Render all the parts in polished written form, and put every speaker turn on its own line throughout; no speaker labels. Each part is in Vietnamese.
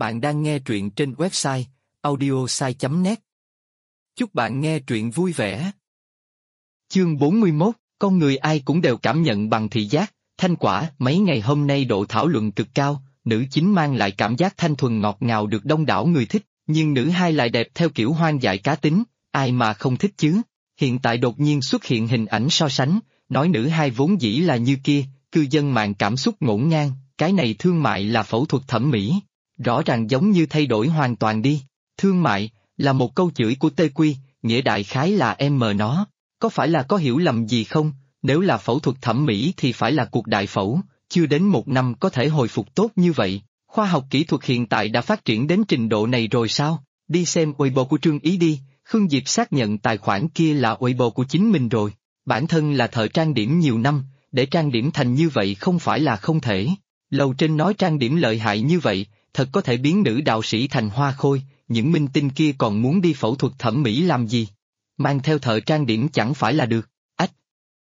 Bạn đang nghe truyện trên website audiosai.net. Chúc bạn nghe truyện vui vẻ. Chương 41, con người ai cũng đều cảm nhận bằng thị giác, thanh quả. Mấy ngày hôm nay độ thảo luận cực cao, nữ chính mang lại cảm giác thanh thuần ngọt ngào được đông đảo người thích, nhưng nữ hai lại đẹp theo kiểu hoang dại cá tính, ai mà không thích chứ. Hiện tại đột nhiên xuất hiện hình ảnh so sánh, nói nữ hai vốn dĩ là như kia, cư dân mạng cảm xúc ngổn ngang, cái này thương mại là phẫu thuật thẩm mỹ. Rõ ràng giống như thay đổi hoàn toàn đi. Thương mại là một câu chửi của Tê Quy, nghĩa đại khái là em mờ nó. Có phải là có hiểu lầm gì không? Nếu là phẫu thuật thẩm mỹ thì phải là cuộc đại phẫu, chưa đến 1 năm có thể hồi phục tốt như vậy. Khoa học kỹ thuật hiện tại đã phát triển đến trình độ này rồi sao? Đi xem Weibo của Trương Ý đi, Khương Diệp xác nhận tài khoản kia là Weibo của chính mình rồi. Bản thân là thợ trang điểm nhiều năm, để trang điểm thành như vậy không phải là không thể. Lầu trên nói trang điểm lợi hại như vậy, thật có thể biến nữ đạo sĩ thành hoa khôi, những minh tinh kia còn muốn đi phẫu thuật thẩm mỹ làm gì? Mang theo thợ trang điểm chẳng phải là được. Ách!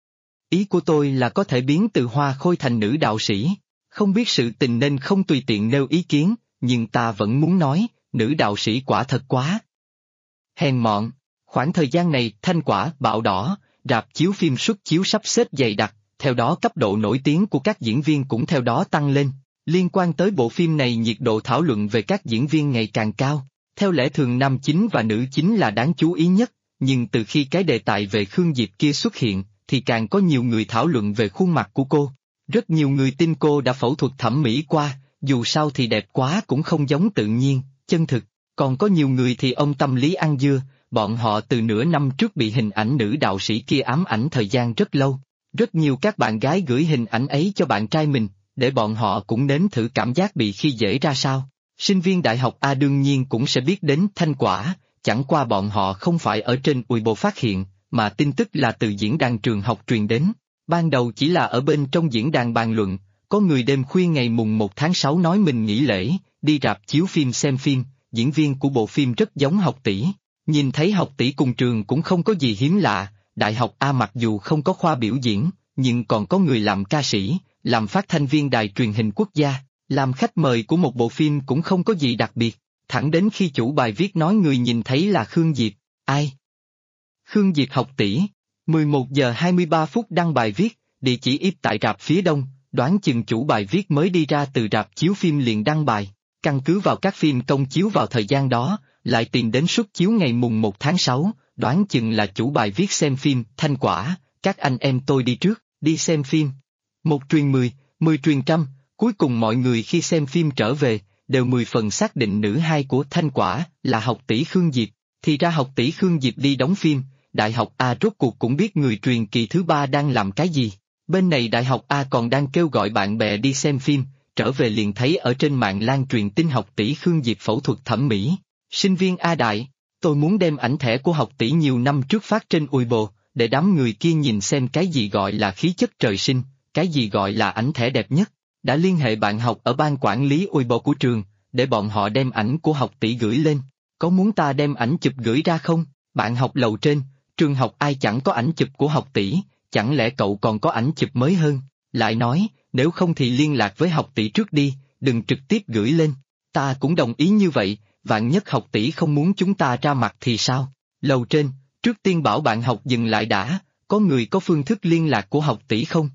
Ý của tôi là có thể biến từ hoa khôi thành nữ đạo sĩ. Không biết sự tình nên không tùy tiện nêu ý kiến, nhưng ta vẫn muốn nói, nữ đạo sĩ quả thật quá. Hèn mọn, khoảng thời gian này thanh quả, bạo đỏ, rạp chiếu phim suất chiếu sắp xếp dày đặc, theo đó cấp độ nổi tiếng của các diễn viên cũng theo đó tăng lên. Liên quan tới bộ phim này nhiệt độ thảo luận về các diễn viên ngày càng cao. Theo lẽ thường nam chính và nữ chính là đáng chú ý nhất, nhưng từ khi cái đề tài về Khương Diệp kia xuất hiện, thì càng có nhiều người thảo luận về khuôn mặt của cô. Rất nhiều người tin cô đã phẫu thuật thẩm mỹ qua, dù sao thì đẹp quá cũng không giống tự nhiên, chân thực. Còn có nhiều người thì ông tâm lý ăn dưa, bọn họ từ nửa năm trước bị hình ảnh nữ đạo sĩ kia ám ảnh thời gian rất lâu. Rất nhiều các bạn gái gửi hình ảnh ấy cho bạn trai mình, để bọn họ cũng nếm thử cảm giác bị khi dễ ra sao. Sinh viên đại học A đương nhiên cũng sẽ biết đến thanh quả, chẳng qua bọn họ không phải ở trên Weibo phát hiện, mà tin tức là từ diễn đàn trường học truyền đến. Ban đầu chỉ là ở bên trong diễn đàn bàn luận, có người đêm khuya ngày mùng 1 tháng 6 nói mình nghỉ lễ, đi rạp chiếu phim xem phim, diễn viên của bộ phim rất giống Học Tỷ. Nhìn thấy Học Tỷ cùng trường cũng không có gì hiếm lạ, đại học A mặc dù không có khoa biểu diễn, nhưng còn có người làm ca sĩ, làm phát thanh viên đài truyền hình quốc gia, làm khách mời của một bộ phim cũng không có gì đặc biệt, thẳng đến khi chủ bài viết nói người nhìn thấy là Khương Diệp. Ai? Khương Diệp Học Tỷ. 11 giờ 23 phút đăng bài viết, địa chỉ IP tại rạp phía đông, đoán chừng chủ bài viết mới đi ra từ rạp chiếu phim liền đăng bài, căn cứ vào các phim công chiếu vào thời gian đó, lại tìm đến suất chiếu ngày mùng 1 tháng 6, đoán chừng là chủ bài viết xem phim, thanh quả, các anh em tôi đi trước, đi xem phim. 1 truyền 10, 10 truyền trăm, cuối cùng mọi người khi xem phim trở về, đều 10 phần xác định nữ hai của thanh quả là Học Tỷ Khương Diệp. Thì ra Học Tỷ Khương Diệp đi đóng phim, đại học A rốt cuộc cũng biết người truyền kỳ thứ 3 đang làm cái gì. Bên này đại học A còn đang kêu gọi bạn bè đi xem phim, trở về liền thấy ở trên mạng lan truyền tin Học Tỷ Khương Diệp phẫu thuật thẩm mỹ. Sinh viên A đại, tôi muốn đem ảnh thẻ của Học Tỷ nhiều năm trước phát trên Weibo, để đám người kia nhìn xem cái gì gọi là khí chất trời sinh, cái gì gọi là ảnh thẻ đẹp nhất. Đã liên hệ bạn học ở ban quản lý Weibo của trường, để bọn họ đem ảnh của Học Tỷ gửi lên. Có muốn ta đem ảnh chụp gửi ra không? Bạn học lầu trên, trường học ai chẳng có ảnh chụp của Học Tỷ, chẳng lẽ cậu còn có ảnh chụp mới hơn? Lại nói, nếu không thì liên lạc với Học Tỷ trước đi, đừng trực tiếp gửi lên. Ta cũng đồng ý như vậy, vạn nhất Học Tỷ không muốn chúng ta ra mặt thì sao? Lầu trên, trước tiên bảo bạn học dừng lại đã, có người có phương thức liên lạc của Học Tỷ không?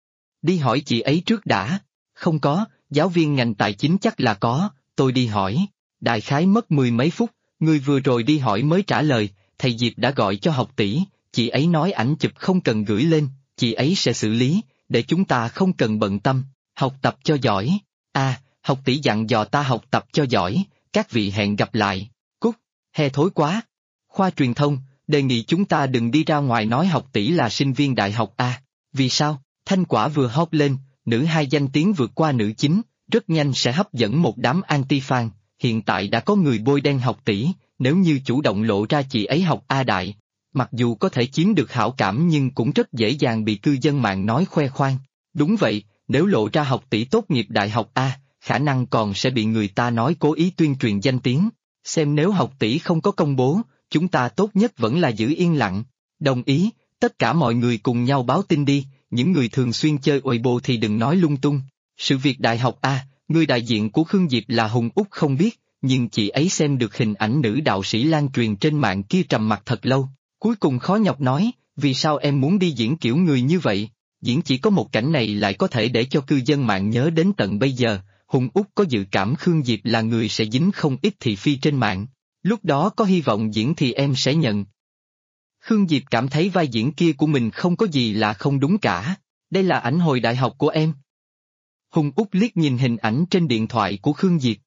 Đi hỏi chị ấy trước đã. Không có, giáo viên ngành tài chính chắc là có, tôi đi hỏi. Đại khái mất 10 mấy phút, người vừa rồi đi hỏi mới trả lời, thầy Diệp đã gọi cho Học Tỷ, chị ấy nói ảnh chụp không cần gửi lên, chị ấy sẽ xử lý, để chúng ta không cần bận tâm, học tập cho giỏi. Học Tỷ dặn dò ta học tập cho giỏi, các vị hẹn gặp lại. Cút, he thối quá. Khoa truyền thông, đề nghị chúng ta đừng đi ra ngoài nói Học Tỷ là sinh viên đại học A. Vì sao? Thanh quả vừa hot lên, nữ hai danh tiếng vượt qua nữ chính, rất nhanh sẽ hấp dẫn một đám anti-fan. Hiện tại đã có người bôi đen Học Tỷ, nếu như chủ động lộ ra chị ấy học A đại, mặc dù có thể chiếm được hảo cảm nhưng cũng rất dễ dàng bị cư dân mạng nói khoe khoang. Đúng vậy, nếu lộ ra Học Tỷ tốt nghiệp đại học A, khả năng còn sẽ bị người ta nói cố ý tuyên truyền danh tiếng. Xem nếu Học Tỷ không có công bố, chúng ta tốt nhất vẫn là giữ yên lặng. Đồng ý, tất cả mọi người cùng nhau báo tin đi, những người thường xuyên chơi Weibo thì đừng nói lung tung. Sự việc đại học A, Người đại diện của Khương Diệp là Hùng Úc không biết, nhưng chị ấy xem được hình ảnh nữ đạo sĩ lan truyền trên mạng kia trầm mặc thật lâu. Cuối cùng khó nhọc nói, vì sao em muốn đi diễn kiểu người như vậy? Diễn chỉ có một cảnh này lại có thể để cho cư dân mạng nhớ đến tận bây giờ. Hùng Úc có dự cảm Khương Diệp là người sẽ dính không ít thị phi trên mạng. Lúc đó có hy vọng diễn thì em sẽ nhận. Khương Diệp cảm thấy vai diễn kia của mình không có gì là không đúng cả. Đây là ảnh hồi đại học của em. Hùng Úc liếc nhìn hình ảnh trên điện thoại của Khương Diệp,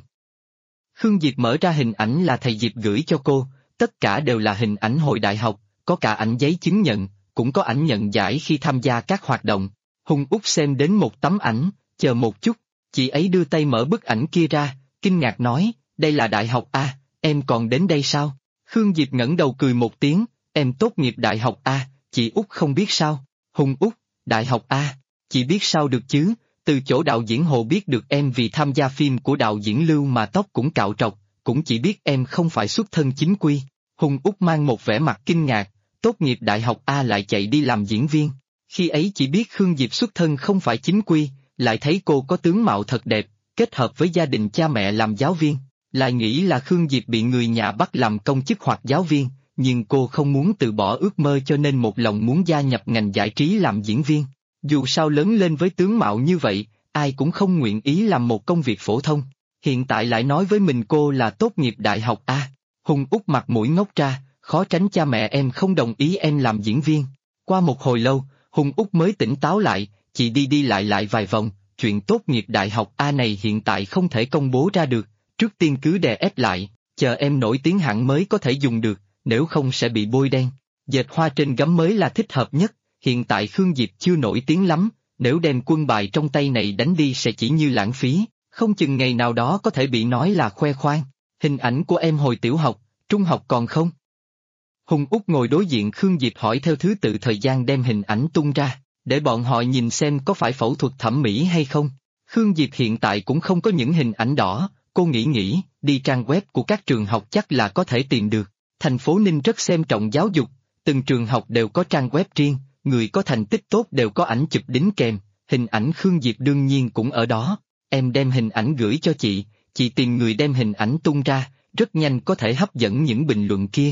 Khương Diệp mở ra hình ảnh là thầy Diệp gửi cho cô, tất cả đều là hình ảnh hồi đại học, có cả ảnh giấy chứng nhận, cũng có ảnh nhận giải khi tham gia các hoạt động. Hùng Úc xem đến một tấm ảnh, chờ một chút, chị ấy đưa tay mở bức ảnh kia ra, kinh ngạc nói, đây là đại học A, em còn đến đây sao? Khương Diệp ngẩng đầu cười một tiếng, em tốt nghiệp đại học A, chị Úc không biết sao? Hùng Úc, đại học A, chị biết sao được chứ? Từ chỗ đạo diễn Hồ biết được em vì tham gia phim của đạo diễn Lưu mà tóc cũng cạo trọc, cũng chỉ biết em không phải xuất thân chính quy. Hùng Úc mang một vẻ mặt kinh ngạc, tốt nghiệp đại học A lại chạy đi làm diễn viên. Khi ấy chỉ biết Khương Diệp xuất thân không phải chính quy, lại thấy cô có tướng mạo thật đẹp, kết hợp với gia đình cha mẹ làm giáo viên, lại nghĩ là Khương Diệp bị người nhà bắt làm công chức hoặc giáo viên, nhưng cô không muốn từ bỏ ước mơ cho nên một lòng muốn gia nhập ngành giải trí làm diễn viên. Dù sao lớn lên với tướng mạo như vậy, ai cũng không nguyện ý làm một công việc phổ thông. Hiện tại lại nói với mình cô là tốt nghiệp đại học A. Hùng Úc mặt mũi ngốc ra, khó tránh cha mẹ em không đồng ý em làm diễn viên. Qua một hồi lâu, Hùng Úc mới tỉnh táo lại, chị đi đi lại vài vòng, chuyện tốt nghiệp đại học A này hiện tại không thể công bố ra được, trước tiên cứ đè ép lại, chờ em nổi tiếng hẳn mới có thể dùng được, nếu không sẽ bị bôi đen. Dệt hoa trên gấm mới là thích hợp nhất, hiện tại Khương Diệp chưa nổi tiếng lắm, nếu đem quân bài trong tay này đánh đi sẽ chỉ như lãng phí, không chừng ngày nào đó có thể bị nói là khoe khoang. Hình ảnh của em hồi tiểu học, trung học còn không? Hùng Úc ngồi đối diện Khương Diệp hỏi theo thứ tự thời gian đem hình ảnh tung ra, để bọn họ nhìn xem có phải phẫu thuật thẩm mỹ hay không. Khương Diệp hiện tại cũng không có những hình ảnh đỏ, cô nghĩ, đi trang web của các trường học chắc là có thể tìm được. Thành phố Ninh rất xem trọng giáo dục, từng trường học đều có trang web riêng, người có thành tích tốt đều có ảnh chụp đính kèm, hình ảnh Khương Diệp đương nhiên cũng ở đó. Em đem hình ảnh gửi cho chị tìm người đem hình ảnh tung ra, rất nhanh có thể hấp dẫn những bình luận kia.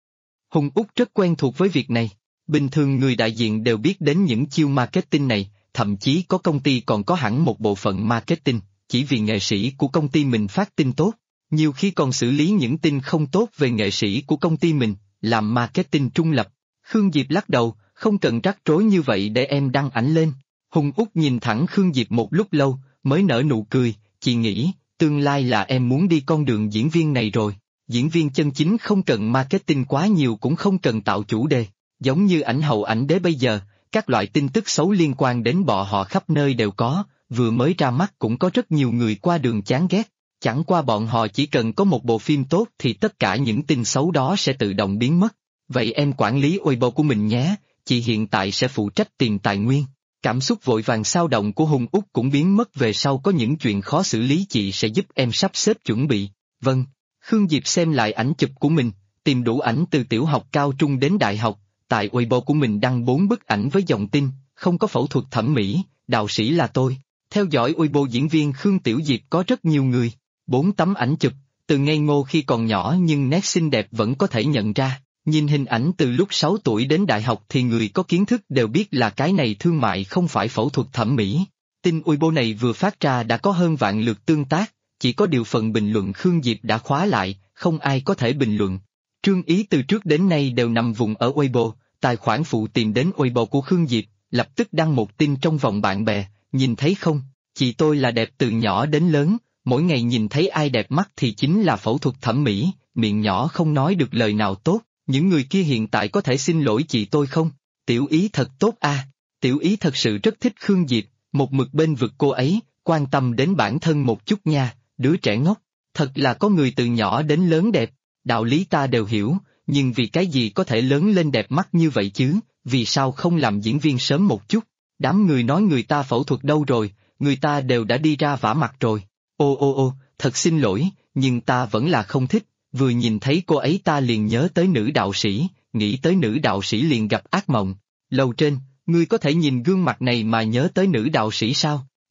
Hùng Úc rất quen thuộc với việc này, bình thường người đại diện đều biết đến những chiêu marketing này, thậm chí có công ty còn có hẳn một bộ phận marketing, chỉ vì nghệ sĩ của công ty mình phát tin tốt, nhiều khi còn xử lý những tin không tốt về nghệ sĩ của công ty mình, làm marketing trung lập. Khương Diệp lắc đầu, không cần rắc rối như vậy để em đăng ảnh lên. Hùng Úc nhìn thẳng Khương Diệp một lúc lâu, mới nở nụ cười, chị nghĩ, tương lai là em muốn đi con đường diễn viên này rồi. Diễn viên chân chính không cần marketing quá nhiều cũng không cần tạo chủ đề, giống như ảnh hậu ảnh đế bây giờ, các loại tin tức xấu liên quan đến bọn họ khắp nơi đều có, vừa mới ra mắt cũng có rất nhiều người qua đường chán ghét, chẳng qua bọn họ chỉ cần có một bộ phim tốt thì tất cả những tin xấu đó sẽ tự động biến mất. Vậy em quản lý Weibo của mình nhé, chị hiện tại sẽ phụ trách tiền tài nguyên. Cảm xúc vội vàng xao động của Hùng Úc cũng biến mất về sau có những chuyện khó xử lý chị sẽ giúp em sắp xếp chuẩn bị. Vâng. Khương Diệp xem lại ảnh chụp của mình, tìm đủ ảnh từ tiểu học cao trung đến đại học, tại Weibo của mình đăng 4 bức ảnh với dòng tin, không có phẫu thuật thẩm mỹ, đạo sĩ là tôi. Theo dõi Weibo diễn viên Khương Tiểu Diệp có rất nhiều người, 4 tấm ảnh chụp, từ ngây ngô khi còn nhỏ nhưng nét xinh đẹp vẫn có thể nhận ra. Nhìn hình ảnh từ lúc 6 tuổi đến đại học thì người có kiến thức đều biết là cái này thương mại không phải phẫu thuật thẩm mỹ. Tin Weibo này vừa phát ra đã có hơn vạn lượt tương tác, chỉ có điều phần bình luận Khương Diệp đã khóa lại, không ai có thể bình luận. Trương Ý từ trước đến nay đều nằm vùng ở Weibo, tài khoản phụ tìm đến Weibo của Khương Diệp, lập tức đăng một tin trong vòng bạn bè, nhìn thấy không, chị tôi là đẹp từ nhỏ đến lớn, mỗi ngày nhìn thấy ai đẹp mắt thì chính là phẫu thuật thẩm mỹ, miệng nhỏ không nói được lời nào tốt. Những người kia hiện tại có thể xin lỗi chị tôi không? Tiểu Ý thật tốt a. Tiểu Ý thật sự rất thích Khương Diệp, một mực bên vực cô ấy, quan tâm đến bản thân một chút nha, đứa trẻ ngốc. Thật là có người từ nhỏ đến lớn đẹp, đạo lý ta đều hiểu, nhưng vì cái gì có thể lớn lên đẹp mắt như vậy chứ, vì sao không làm diễn viên sớm một chút? Đám người nói người ta phẫu thuật đâu rồi, người ta đều đã đi ra vả mặt rồi. Ô, thật xin lỗi, nhưng ta vẫn là không thích. Vừa nhìn thấy cô ấy ta liền nhớ tới nữ đạo sĩ, nghĩ tới nữ đạo sĩ liền gặp ác mộng. Lầu trên, ngươi có thể nhìn gương mặt này mà nhớ tới nữ đạo sĩ sao?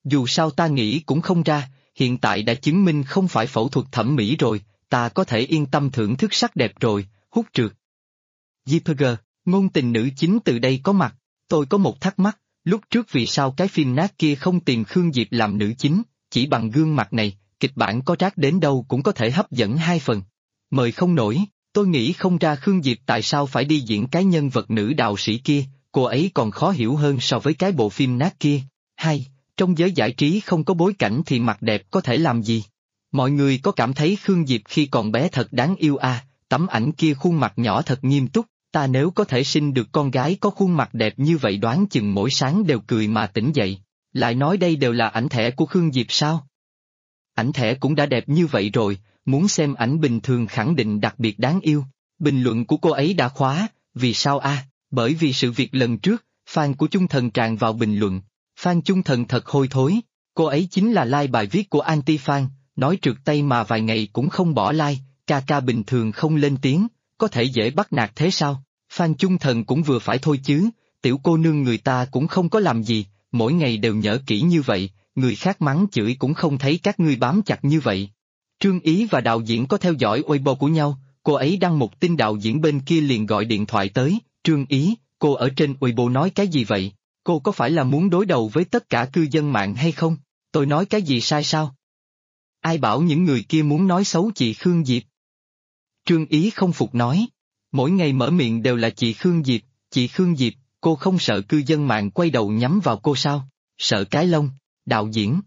Dù sao ta nghĩ cũng không ra, hiện tại đã chứng minh không phải phẫu thuật thẩm mỹ rồi, ta có thể yên tâm thưởng thức sắc đẹp rồi, hút trượt. JPG, ngôn tình nữ chính từ đây có mặt, tôi có một thắc mắc, lúc trước vì sao cái phim nát kia không tìm Khương Diệp làm nữ chính, chỉ bằng gương mặt này, kịch bản có rác đến đâu cũng có thể hấp dẫn 2 phần. Mời không nổi, tôi nghĩ không ra Khương Diệp tại sao phải đi diễn cái nhân vật nữ đạo sĩ kia, cô ấy còn khó hiểu hơn so với cái bộ phim nát kia. Trong giới giải trí không có bối cảnh thì mặt đẹp có thể làm gì? Mọi người có cảm thấy Khương Diệp khi còn bé thật đáng yêu à, tấm ảnh kia khuôn mặt nhỏ thật nghiêm túc, ta nếu có thể sinh được con gái có khuôn mặt đẹp như vậy đoán chừng mỗi sáng đều cười mà tỉnh dậy. Lại nói đây đều là ảnh thẻ của Khương Diệp sao? Ảnh thẻ cũng đã đẹp như vậy rồi, muốn xem ảnh bình thường khẳng định đặc biệt đáng yêu. Bình luận của cô ấy đã khóa, vì sao a? Bởi vì sự việc lần trước, fan của Chung Thần tràn vào bình luận. Fan Chung Thần thật hôi thối, cô ấy chính là like bài viết của anti-fan, nói trượt tay mà vài ngày cũng không bỏ like, ca bình thường không lên tiếng, có thể dễ bắt nạt thế sao? Fan Chung Thần cũng vừa phải thôi chứ, tiểu cô nương người ta cũng không có làm gì, mỗi ngày đều nhớ kỹ như vậy, người khác mắng chửi cũng không thấy các ngươi bám chặt như vậy. Trương Ý và đạo diễn có theo dõi Weibo của nhau, cô ấy đăng một tin đạo diễn bên kia liền gọi điện thoại tới, Trương Ý, cô ở trên Weibo nói cái gì vậy? Cô có phải là muốn đối đầu với tất cả cư dân mạng hay không? Tôi nói cái gì sai sao? Ai bảo những người kia muốn nói xấu chị Khương Diệp? Trương Ý không phục nói, mỗi ngày mở miệng đều là chị Khương Diệp, cô không sợ cư dân mạng quay đầu nhắm vào cô sao? Sợ cái lông, đạo diễn.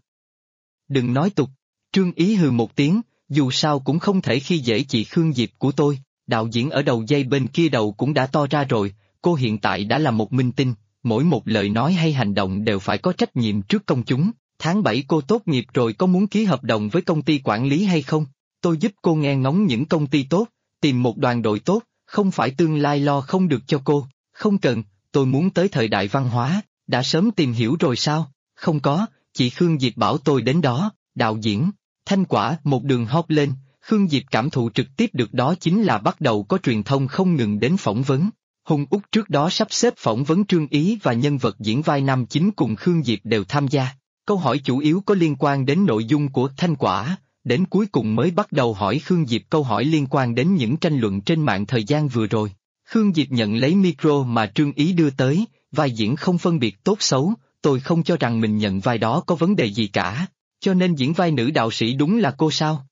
Đừng nói tục, Trương Ý hừ một tiếng, dù sao cũng không thể khi dễ chị Khương Diệp của tôi, đạo diễn ở đầu dây bên kia đầu cũng đã to ra rồi, cô hiện tại đã là một minh tinh, mỗi một lời nói hay hành động đều phải có trách nhiệm trước công chúng, tháng 7 cô tốt nghiệp rồi có muốn ký hợp đồng với công ty quản lý hay không? Tôi giúp cô nghe ngóng những công ty tốt, tìm một đoàn đội tốt, không phải tương lai lo không được cho cô, không cần, tôi muốn tới thời đại văn hóa, đã sớm tìm hiểu rồi sao? Không có, chị Khương Diệp bảo tôi đến đó, đạo diễn. Thanh quả một đường hot lên, Khương Diệp cảm thụ trực tiếp được đó chính là bắt đầu có truyền thông không ngừng đến phỏng vấn. Hùng Úc trước đó sắp xếp phỏng vấn Trương Ý và nhân vật diễn vai nam chính cùng Khương Diệp đều tham gia. Câu hỏi chủ yếu có liên quan đến nội dung của Thanh quả, đến cuối cùng mới bắt đầu hỏi Khương Diệp câu hỏi liên quan đến những tranh luận trên mạng thời gian vừa rồi. Khương Diệp nhận lấy micro mà Trương Ý đưa tới, vai diễn không phân biệt tốt xấu, tôi không cho rằng mình nhận vai đó có vấn đề gì cả. Cho nên diễn vai nữ đạo sĩ đúng là cô sao?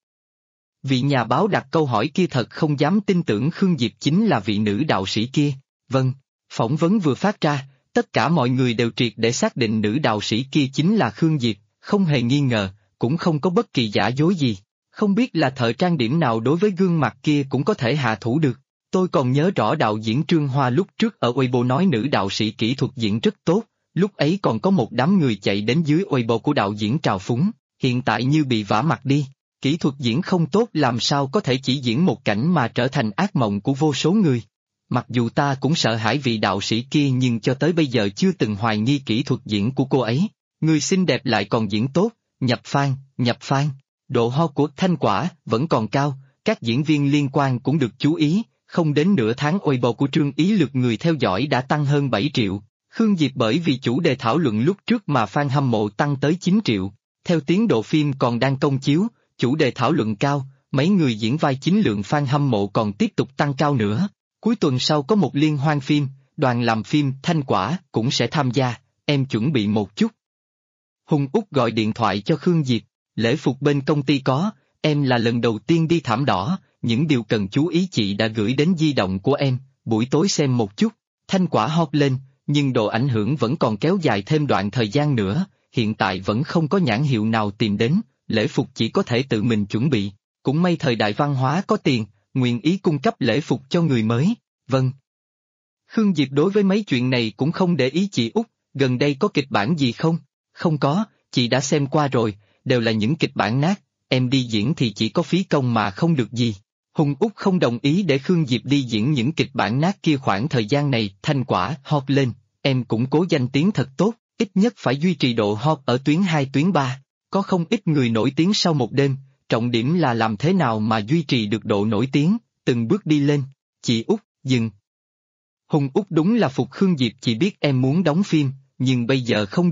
Vị nhà báo đặt câu hỏi kia thật không dám tin tưởng Khương Diệp chính là vị nữ đạo sĩ kia. Vâng, phỏng vấn vừa phát ra, tất cả mọi người đều triệt để xác định nữ đạo sĩ kia chính là Khương Diệp, không hề nghi ngờ, cũng không có bất kỳ giả dối gì. Không biết là thợ trang điểm nào đối với gương mặt kia cũng có thể hạ thủ được. Tôi còn nhớ rõ đạo diễn Trương Hoa lúc trước ở Weibo nói nữ đạo sĩ kỹ thuật diễn rất tốt, lúc ấy còn có một đám người chạy đến dưới Weibo của đạo diễn trào phúng. Hiện tại như bị vả mặt đi, kỹ thuật diễn không tốt làm sao có thể chỉ diễn một cảnh mà trở thành ác mộng của vô số người. Mặc dù ta cũng sợ hãi vị đạo sĩ kia nhưng cho tới bây giờ chưa từng hoài nghi kỹ thuật diễn của cô ấy. Người xinh đẹp lại còn diễn tốt, nhập fan. Độ hot của Thanh quả vẫn còn cao, các diễn viên liên quan cũng được chú ý, không đến nửa tháng Weibo của Trương Ý lượt người theo dõi đã tăng hơn 7 triệu. Khương Diệp bởi vì chủ đề thảo luận lúc trước mà fan hâm mộ tăng tới 9 triệu. Theo tiến độ phim còn đang công chiếu, chủ đề thảo luận cao, mấy người diễn vai chính lượng fan hâm mộ còn tiếp tục tăng cao nữa. Cuối tuần sau có một liên hoan phim, đoàn làm phim Thanh quả cũng sẽ tham gia, em chuẩn bị một chút. Hùng Úc gọi điện thoại cho Khương Diệp, lễ phục bên công ty có, em là lần đầu tiên đi thảm đỏ, những điều cần chú ý chị đã gửi đến di động của em, buổi tối xem một chút. Thanh quả hot lên, nhưng độ ảnh hưởng vẫn còn kéo dài thêm đoạn thời gian nữa. Hiện tại vẫn không có nhãn hiệu nào tìm đến, lễ phục chỉ có thể tự mình chuẩn bị, cũng may thời đại văn hóa có tiền, nguyện ý cung cấp lễ phục cho người mới, vâng. Khương Diệp đối với mấy chuyện này cũng không để ý chị Út, gần đây có kịch bản gì không? Không có, chị đã xem qua rồi, đều là những kịch bản nát, em đi diễn thì chỉ có phí công mà không được gì. Hùng Út không đồng ý để Khương Diệp đi diễn những kịch bản nát kia khoảng thời gian này, Thanh quả hot lên, em cũng cố danh tiếng thật tốt. Ít nhất phải duy trì độ hot ở tuyến 2 tuyến 3, có không ít người nổi tiếng sau một đêm, trọng điểm là làm thế nào mà duy trì được độ nổi tiếng, từng bước đi lên. Chị Út, dừng. Hùng Út đúng là phục Khương Diệp, chị biết em muốn đóng phim, nhưng bây giờ không được,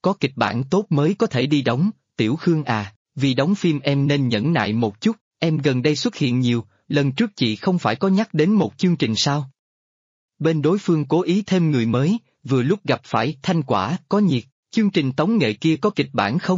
có kịch bản tốt mới có thể đi đóng, Tiểu Khương à, vì đóng phim em nên nhẫn nại một chút, em gần đây xuất hiện nhiều, lần trước chị không phải có nhắc đến một chương trình sao? Bên đối phương cố ý thêm người mới, vừa lúc gặp phải Thanh Quả, có nhiệt, chương trình tống nghệ kia có kịch bản không?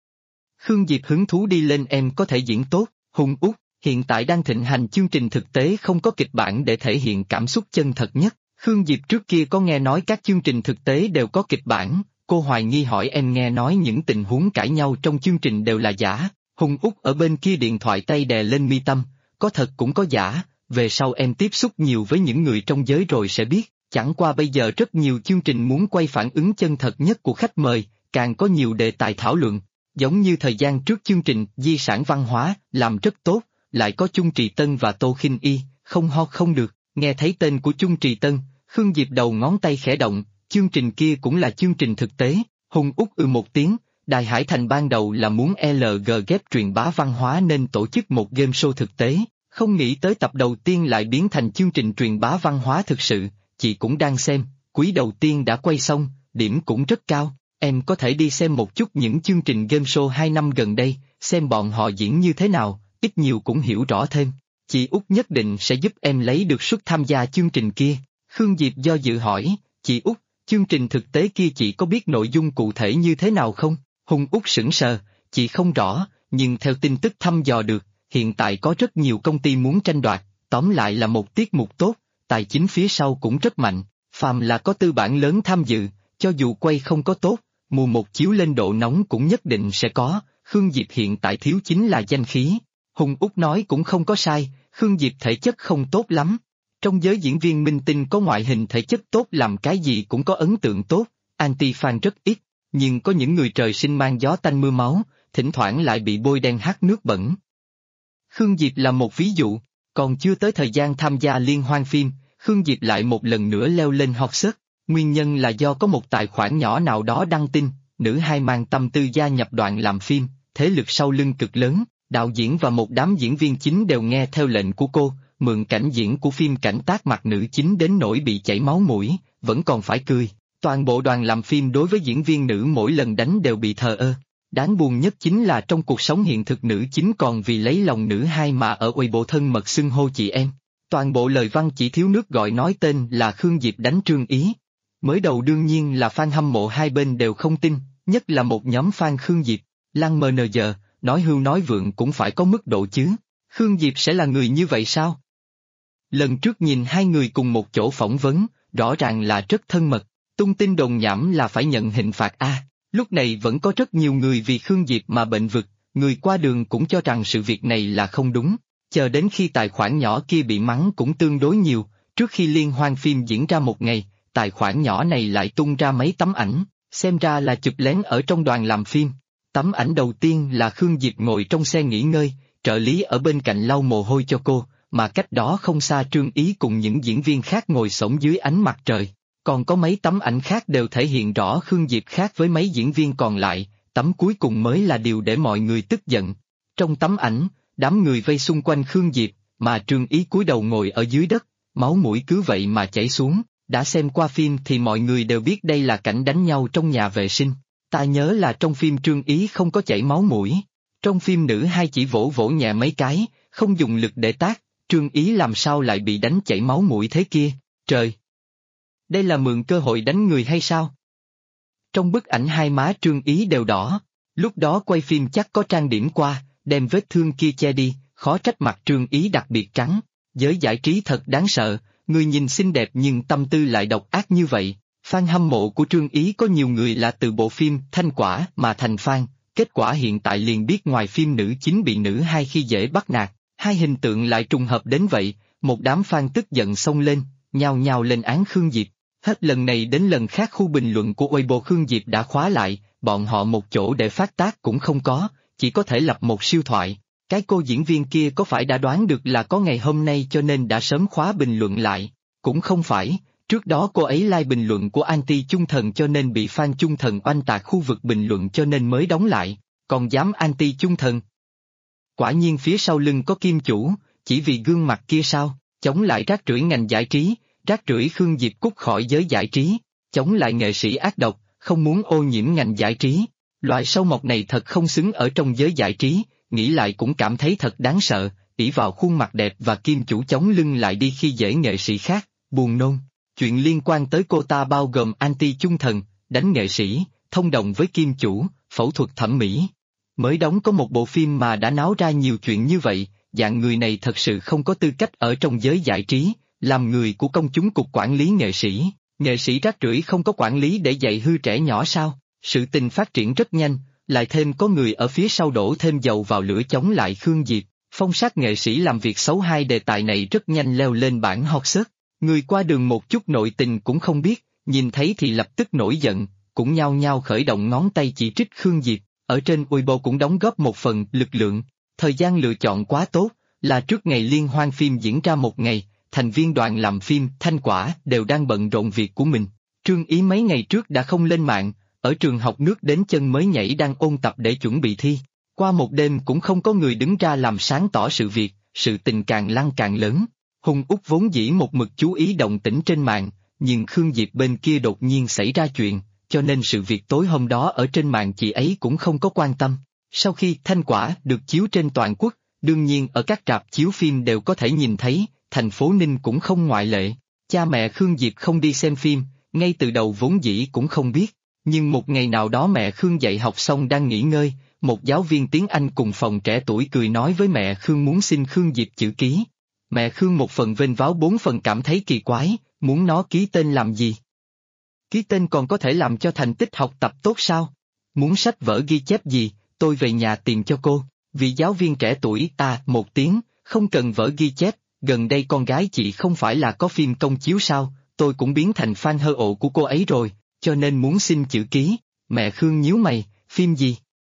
Khương Diệp hứng thú đi lên, em có thể diễn tốt, hung út, hiện tại đang thịnh hành chương trình thực tế không có kịch bản để thể hiện cảm xúc chân thật nhất. Khương Diệp trước kia có nghe nói các chương trình thực tế đều có kịch bản, cô hoài nghi hỏi em nghe nói những tình huống cãi nhau trong chương trình đều là giả, hung út ở bên kia điện thoại tay đè lên mi tâm, có thật cũng có giả, về sau em tiếp xúc nhiều với những người trong giới rồi sẽ biết, chẳng qua bây giờ rất nhiều chương trình muốn quay phản ứng chân thật nhất của khách mời, càng có nhiều đề tài thảo luận, giống như thời gian trước chương trình Di sản văn hóa, làm rất tốt, lại có Chung Trì Tân và Tô Khinh Y, không ho không được, nghe thấy tên của Chung Trì Tân, Khương Diệp đầu ngón tay khẽ động, chương trình kia cũng là chương trình thực tế, hung út một tiếng, Đài Hải Thành ban đầu là muốn LG ghép truyền bá văn hóa nên tổ chức một game show thực tế, không nghĩ tới tập đầu tiên lại biến thành chương trình truyền bá văn hóa thực sự, chị cũng đang xem, quý đầu tiên đã quay xong, điểm cũng rất cao, em có thể đi xem một chút những chương trình game show 2 năm gần đây, xem bọn họ diễn như thế nào, ít nhiều cũng hiểu rõ thêm. Chị Út nhất định sẽ giúp em lấy được suất tham gia chương trình kia. Khương Diệp do dự hỏi, chị Út, chương trình thực tế kia chị có biết nội dung cụ thể như thế nào không? Hung Út sững sờ, chị không rõ, nhưng theo tin tức thăm dò được, hiện tại có rất nhiều công ty muốn tranh đoạt, tóm lại là một tiết mục tốt, tài chính phía sau cũng rất mạnh, phàm là có tư bản lớn tham dự, cho dù quay không có tốt, mùa một chiếu lên độ nóng cũng nhất định sẽ có, Khương Diệp hiện tại thiếu chính là danh khí. Hung Út nói cũng không có sai, Khương Diệp thể chất không tốt lắm. Trong giới diễn viên minh tinh có ngoại hình thể chất tốt làm cái gì cũng có ấn tượng tốt, anti-fan rất ít, nhưng có những người trời sinh mang gió tanh mưa máu, thỉnh thoảng lại bị bôi đen hắt nước bẩn. Khương Diệp là một ví dụ, còn chưa tới thời gian tham gia liên hoan phim, Khương Diệp lại một lần nữa leo lên hot search, nguyên nhân là do có một tài khoản nhỏ nào đó đăng tin, nữ hai mang tâm tư gia nhập đoàn làm phim, thế lực sau lưng cực lớn. Đạo diễn và một đám diễn viên chính đều nghe theo lệnh của cô, mượn cảnh diễn của phim cảnh tác mặt nữ chính đến nỗi bị chảy máu mũi, vẫn còn phải cười. Toàn bộ đoàn làm phim đối với diễn viên nữ mỗi lần đánh đều bị thờ ơ. Đáng buồn nhất chính là trong cuộc sống hiện thực nữ chính còn vì lấy lòng nữ hai mà ở Weibo thân mật xưng hô chị em. Toàn bộ lời văn chỉ thiếu nước gọi nói tên là Khương Diệp đánh Trương Ý. Mới đầu đương nhiên là fan hâm mộ hai bên đều không tin, nhất là một nhóm fan Khương Diệp, Lăng MNG. Nói hưu nói vượng cũng phải có mức độ chứ, Khương Diệp sẽ là người như vậy sao? Lần trước nhìn hai người cùng một chỗ phỏng vấn, rõ ràng là rất thân mật, tung tin đồn nhảm là phải nhận hình phạt a. Lúc này vẫn có rất nhiều người vì Khương Diệp mà bệnh vực, người qua đường cũng cho rằng sự việc này là không đúng, chờ đến khi tài khoản nhỏ kia bị mắng cũng tương đối nhiều, trước khi liên hoan phim diễn ra một ngày, tài khoản nhỏ này lại tung ra mấy tấm ảnh, xem ra là chụp lén ở trong đoàn làm phim. Tấm ảnh đầu tiên là Khương Diệp ngồi trong xe nghỉ ngơi, trợ lý ở bên cạnh lau mồ hôi cho cô, mà cách đó không xa Trương Ý cùng những diễn viên khác ngồi xổm dưới ánh mặt trời. Còn có mấy tấm ảnh khác đều thể hiện rõ Khương Diệp khác với mấy diễn viên còn lại, tấm cuối cùng mới là điều để mọi người tức giận. Trong tấm ảnh, đám người vây xung quanh Khương Diệp, mà Trương Ý cúi đầu ngồi ở dưới đất, máu mũi cứ vậy mà chảy xuống, đã xem qua phim thì mọi người đều biết đây là cảnh đánh nhau trong nhà vệ sinh. Ta nhớ là trong phim Trương Ý không có chảy máu mũi, trong phim nữ hai chỉ vỗ vỗ nhẹ mấy cái, không dùng lực để tát, Trương Ý làm sao lại bị đánh chảy máu mũi thế kia, trời! Đây là mượn cơ hội đánh người hay sao? Trong bức ảnh hai má Trương Ý đều đỏ, lúc đó quay phim chắc có trang điểm qua, đem vết thương kia che đi, khó trách mặt Trương Ý đặc biệt trắng, giới giải trí thật đáng sợ, người nhìn xinh đẹp nhưng tâm tư lại độc ác như vậy. Fan hâm mộ của Trương Ý có nhiều người là từ bộ phim Thanh Quả mà thành fan, kết quả hiện tại liền biết ngoài phim nữ chính bị nữ hai khi dễ bắt nạt, hai hình tượng lại trùng hợp đến vậy, một đám fan tức giận xông lên, nhao nhao lên án Khương Diệp. Hết lần này đến lần khác khu bình luận của Weibo Khương Diệp đã khóa lại, bọn họ một chỗ để phát tác cũng không có, chỉ có thể lập một siêu thoại. Cái cô diễn viên kia có phải đã đoán được là có ngày hôm nay cho nên đã sớm khóa bình luận lại? Cũng không phải. Trước đó cô ấy like bình luận của anti Chung Thần cho nên bị fan Chung Thần oanh tạc khu vực bình luận cho nên mới đóng lại, còn dám anti Chung Thần. Quả nhiên phía sau lưng có kim chủ, chỉ vì gương mặt kia sao, chống lại rác rưởi ngành giải trí, rác rưởi Khương Diệp cút khỏi giới giải trí, chống lại nghệ sĩ ác độc, không muốn ô nhiễm ngành giải trí. Loại sâu mọt này thật không xứng ở trong giới giải trí, nghĩ lại cũng cảm thấy thật đáng sợ, ỷ vào khuôn mặt đẹp và kim chủ chống lưng lại đi khi dễ nghệ sĩ khác, buồn nôn. Chuyện liên quan tới cô ta bao gồm anti chung thần, đánh nghệ sĩ, thông đồng với kim chủ, phẫu thuật thẩm mỹ. Mới đóng có một bộ phim mà đã náo ra nhiều chuyện như vậy, dạng người này thật sự không có tư cách ở trong giới giải trí, làm người của công chúng cục quản lý nghệ sĩ rác rưởi không có quản lý để dạy hư trẻ nhỏ sao? Sự tình phát triển rất nhanh, lại thêm có người ở phía sau đổ thêm dầu vào lửa chống lại Khương Diệp, phong sát nghệ sĩ làm việc xấu. Hai đề tài này rất nhanh leo lên bảng hot search, người qua đường một chút nội tình cũng không biết, nhìn thấy thì lập tức nổi giận, cũng nhao nhao khởi động ngón tay chỉ trích Khương Diệp, ở trên Weibo cũng đóng góp một phần lực lượng. Thời gian lựa chọn quá tốt, là trước ngày liên hoan phim diễn ra một ngày, thành viên đoàn làm phim Thanh Quả đều đang bận rộn việc của mình. Trương Ý mấy ngày trước đã không lên mạng, ở trường học nước đến chân mới nhảy đang ôn tập để chuẩn bị thi. Qua một đêm cũng không có người đứng ra làm sáng tỏ sự việc, sự tình càng lăn càng lớn. Hùng Úc vốn dĩ một mực chú ý động tĩnh trên mạng, nhưng Khương Diệp bên kia đột nhiên xảy ra chuyện, cho nên sự việc tối hôm đó ở trên mạng chị ấy cũng không có quan tâm. Sau khi Thanh Quả được chiếu trên toàn quốc, đương nhiên ở các rạp chiếu phim đều có thể nhìn thấy, thành phố Ninh cũng không ngoại lệ. Cha mẹ Khương Diệp không đi xem phim, ngay từ đầu vốn dĩ cũng không biết, nhưng một ngày nào đó mẹ Khương dạy học xong đang nghỉ ngơi, một giáo viên tiếng Anh cùng phòng trẻ tuổi cười nói với mẹ Khương muốn xin Khương Diệp chữ ký. Mẹ Khương một phần vênh váo bốn phần cảm thấy kỳ quái, muốn nó ký tên làm gì? Ký tên còn có thể làm cho thành tích học tập tốt sao? Muốn sách vở ghi chép gì, tôi về nhà tìm cho cô. Vị giáo viên trẻ tuổi một tiếng, không cần vở ghi chép, gần đây con gái chị không phải là có phim công chiếu sao, tôi cũng biến thành fan hơ ộ của cô ấy rồi, cho nên muốn xin chữ ký. Mẹ Khương nhíu mày, phim gì?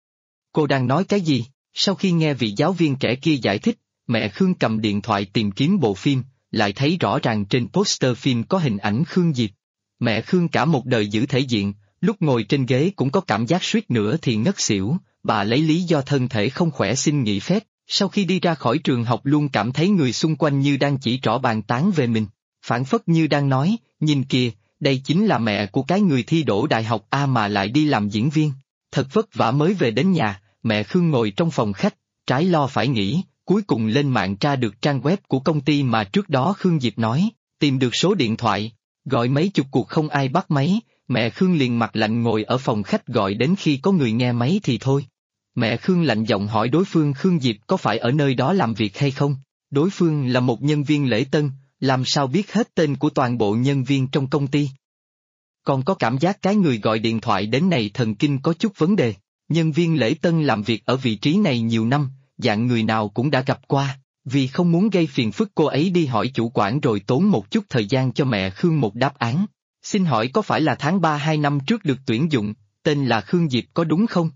Cô đang nói cái gì? Sau khi nghe vị giáo viên trẻ kia giải thích, mẹ Khương cầm điện thoại tìm kiếm bộ phim, lại thấy rõ ràng trên poster phim có hình ảnh Khương Diệp. Mẹ Khương cả một đời giữ thể diện, lúc ngồi trên ghế cũng có cảm giác suýt nữa thì ngất xỉu, bà lấy lý do thân thể không khỏe xin nghỉ phép, sau khi đi ra khỏi trường học luôn cảm thấy người xung quanh như đang chỉ trỏ bàn tán về mình, phảng phất như đang nói, nhìn kìa, đây chính là mẹ của cái người thi đỗ đại học A mà lại đi làm diễn viên. Thật vất vả mới về đến nhà, mẹ Khương ngồi trong phòng khách, trái lo phải nghĩ, cuối cùng lên mạng tra được trang web của công ty mà trước đó Khương Diệp nói, tìm được số điện thoại, gọi mấy chục cuộc không ai bắt máy, mẹ Khương liền mặt lạnh ngồi ở phòng khách gọi đến khi có người nghe máy thì thôi. Mẹ Khương lạnh giọng hỏi đối phương Khương Diệp có phải ở nơi đó làm việc hay không, đối phương là một nhân viên lễ tân, làm sao biết hết tên của toàn bộ nhân viên trong công ty. Còn có cảm giác cái người gọi điện thoại đến này thần kinh có chút vấn đề, nhân viên lễ tân làm việc ở vị trí này nhiều năm, dạng người nào cũng đã gặp qua, vì không muốn gây phiền phức cô ấy đi hỏi chủ quản rồi tốn một chút thời gian cho mẹ Khương một đáp án. Xin hỏi có phải là tháng 3 2 năm trước được tuyển dụng, tên là Khương Diệp có đúng không?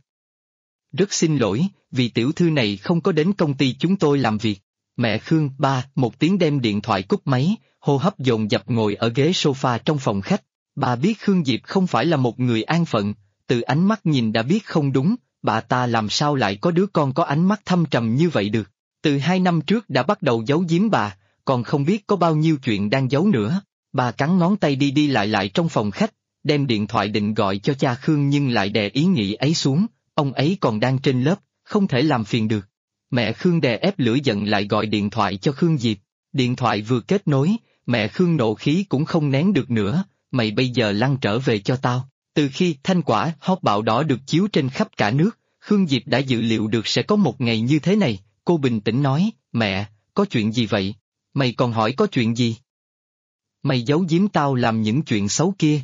Rất xin lỗi, vì tiểu thư này không có đến công ty chúng tôi làm việc. Mẹ Khương một tiếng đem điện thoại cúp máy, hô hấp dồn dập ngồi ở ghế sofa trong phòng khách. Bà biết Khương Diệp không phải là một người an phận, từ ánh mắt nhìn đã biết không đúng, bà ta làm sao lại có đứa con có ánh mắt thâm trầm như vậy được. Từ 2 năm trước đã bắt đầu giấu giếm bà, còn không biết có bao nhiêu chuyện đang giấu nữa. Bà cắn ngón tay đi đi lại trong phòng khách, đem điện thoại định gọi cho cha Khương nhưng lại đè ý nghĩ ấy xuống, ông ấy còn đang trên lớp, không thể làm phiền được. Mẹ Khương đè ép lửa giận lại gọi điện thoại cho Khương Diệp, điện thoại vừa kết nối, mẹ Khương nộ khí cũng không nén được nữa, mày bây giờ lăn trở về cho tao. Từ khi Thanh Quả hot bạo đỏ được chiếu trên khắp cả nước, Khương Diệp đã dự liệu được sẽ có một ngày như thế này, cô bình tĩnh nói, mẹ, có chuyện gì vậy? Mày còn hỏi có chuyện gì? Mày giấu giếm tao làm những chuyện xấu kia.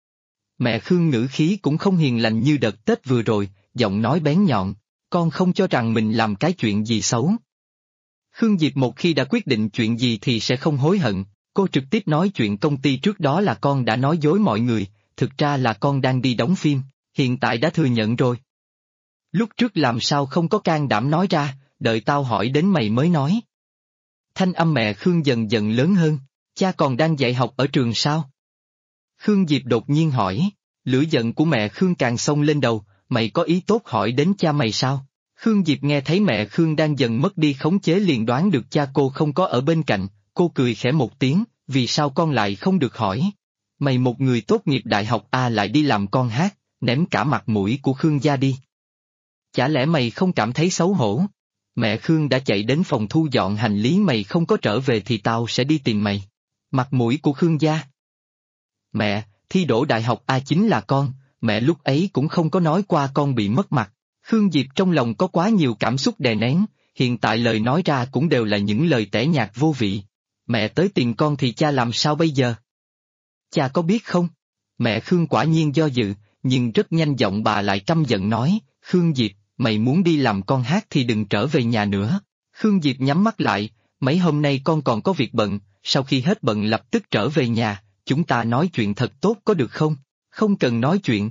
Mẹ Khương ngữ khí cũng không hiền lành như đợt Tết vừa rồi, giọng nói bén nhọn, con không cho rằng mình làm cái chuyện gì xấu. Khương Diệp một khi đã quyết định chuyện gì thì sẽ không hối hận, cô trực tiếp nói chuyện công ty trước đó là con đã nói dối mọi người, thực ra là con đang đi đóng phim, hiện tại đã thừa nhận rồi. Lúc trước làm sao không có can đảm nói ra, đợi tao hỏi đến mày mới nói. Thanh âm mẹ Khương dần dần lớn hơn, cha còn đang dạy học ở trường sao? Khương Diệp đột nhiên hỏi, lửa giận của mẹ Khương càng xông lên đầu, mày có ý tốt hỏi đến cha mày sao? Khương Diệp nghe thấy mẹ Khương đang dần mất đi khống chế liền đoán được cha cô không có ở bên cạnh, cô cười khẽ một tiếng, vì sao con lại không được hỏi? Mày một người tốt nghiệp đại học A lại đi làm con hát, ném cả mặt mũi của Khương gia đi. Chả lẽ mày không cảm thấy xấu hổ? Mẹ Khương đã chạy đến phòng thu dọn hành lý, mày không có trở về thì tao sẽ đi tìm mày. Mặt mũi của Khương gia. Mẹ, thi đỗ đại học A chính là con, mẹ lúc ấy cũng không có nói qua con bị mất mặt. Khương Diệp trong lòng có quá nhiều cảm xúc đè nén, hiện tại lời nói ra cũng đều là những lời tẻ nhạt vô vị. Mẹ tới tìm con thì cha làm sao bây giờ? Cha có biết không? Mẹ Khương quả nhiên do dự, nhưng rất nhanh giọng bà lại căm giận nói, Khương Diệp, mày muốn đi làm con hát thì đừng trở về nhà nữa. Khương Diệp nhắm mắt lại, mấy hôm nay con còn có việc bận, sau khi hết bận lập tức trở về nhà, chúng ta nói chuyện thật tốt có được không? Không cần nói chuyện.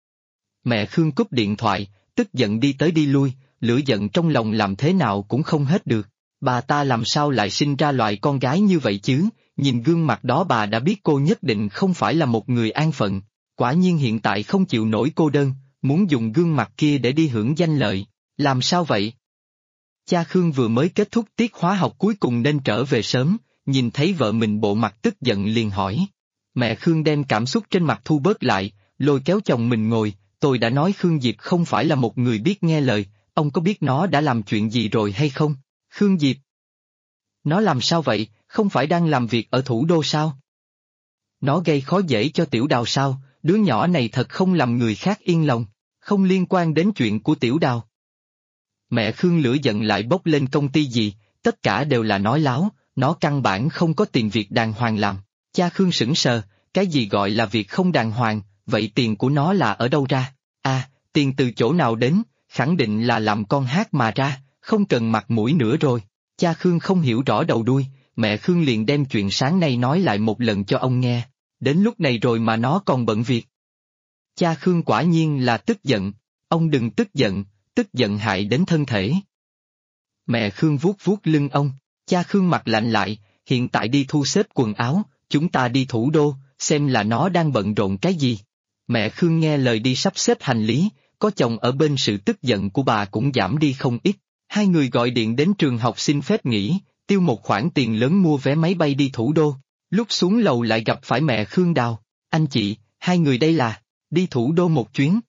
Mẹ Khương cúp điện thoại, tức giận đi tới đi lui, lửa giận trong lòng làm thế nào cũng không hết được. Bà ta làm sao lại sinh ra loại con gái như vậy chứ? Nhìn gương mặt đó bà đã biết cô nhất định không phải là một người an phận. Quả nhiên hiện tại không chịu nổi cô đơn, muốn dùng gương mặt kia để đi hưởng danh lợi. Làm sao vậy? Cha Khương vừa mới kết thúc tiết hóa học cuối cùng nên trở về sớm, nhìn thấy vợ mình bộ mặt tức giận liền hỏi. Mẹ Khương đem cảm xúc trên mặt thu bớt lại, lôi kéo chồng mình ngồi, tôi đã nói Khương Diệp không phải là một người biết nghe lời, ông có biết nó đã làm chuyện gì rồi hay không? Khương Diệp. Nó làm sao vậy, không phải đang làm việc ở thủ đô sao? Nó gây khó dễ cho Tiểu Đào sao, đứa nhỏ này thật không làm người khác yên lòng, không liên quan đến chuyện của Tiểu Đào. Mẹ Khương lửa giận lại bốc lên công ty gì, tất cả đều là nói láo, nó căn bản không có tiền việc đàng hoàng làm. Cha Khương sững sờ, cái gì gọi là việc không đàng hoàng, vậy tiền của nó là ở đâu ra? À, tiền từ chỗ nào đến, khẳng định là làm con hát mà ra, không cần mặt mũi nữa rồi. Cha Khương không hiểu rõ đầu đuôi, mẹ Khương liền đem chuyện sáng nay nói lại một lần cho ông nghe. Đến lúc này rồi mà nó còn bận việc. Cha Khương quả nhiên là tức giận, ông đừng tức giận hại đến thân thể. Mẹ Khương vuốt vuốt lưng ông, cha Khương mặt lạnh lại, hiện tại đi thu xếp quần áo, chúng ta đi thủ đô, xem là nó đang bận rộn cái gì. Mẹ Khương nghe lời đi sắp xếp hành lý, có chồng ở bên sự tức giận của bà cũng giảm đi không ít. Hai người gọi điện đến trường học xin phép nghỉ, tiêu một khoản tiền lớn mua vé máy bay đi thủ đô. Lúc xuống lầu lại gặp phải mẹ Khương Đào, anh chị, hai người đây là, đi thủ đô một chuyến.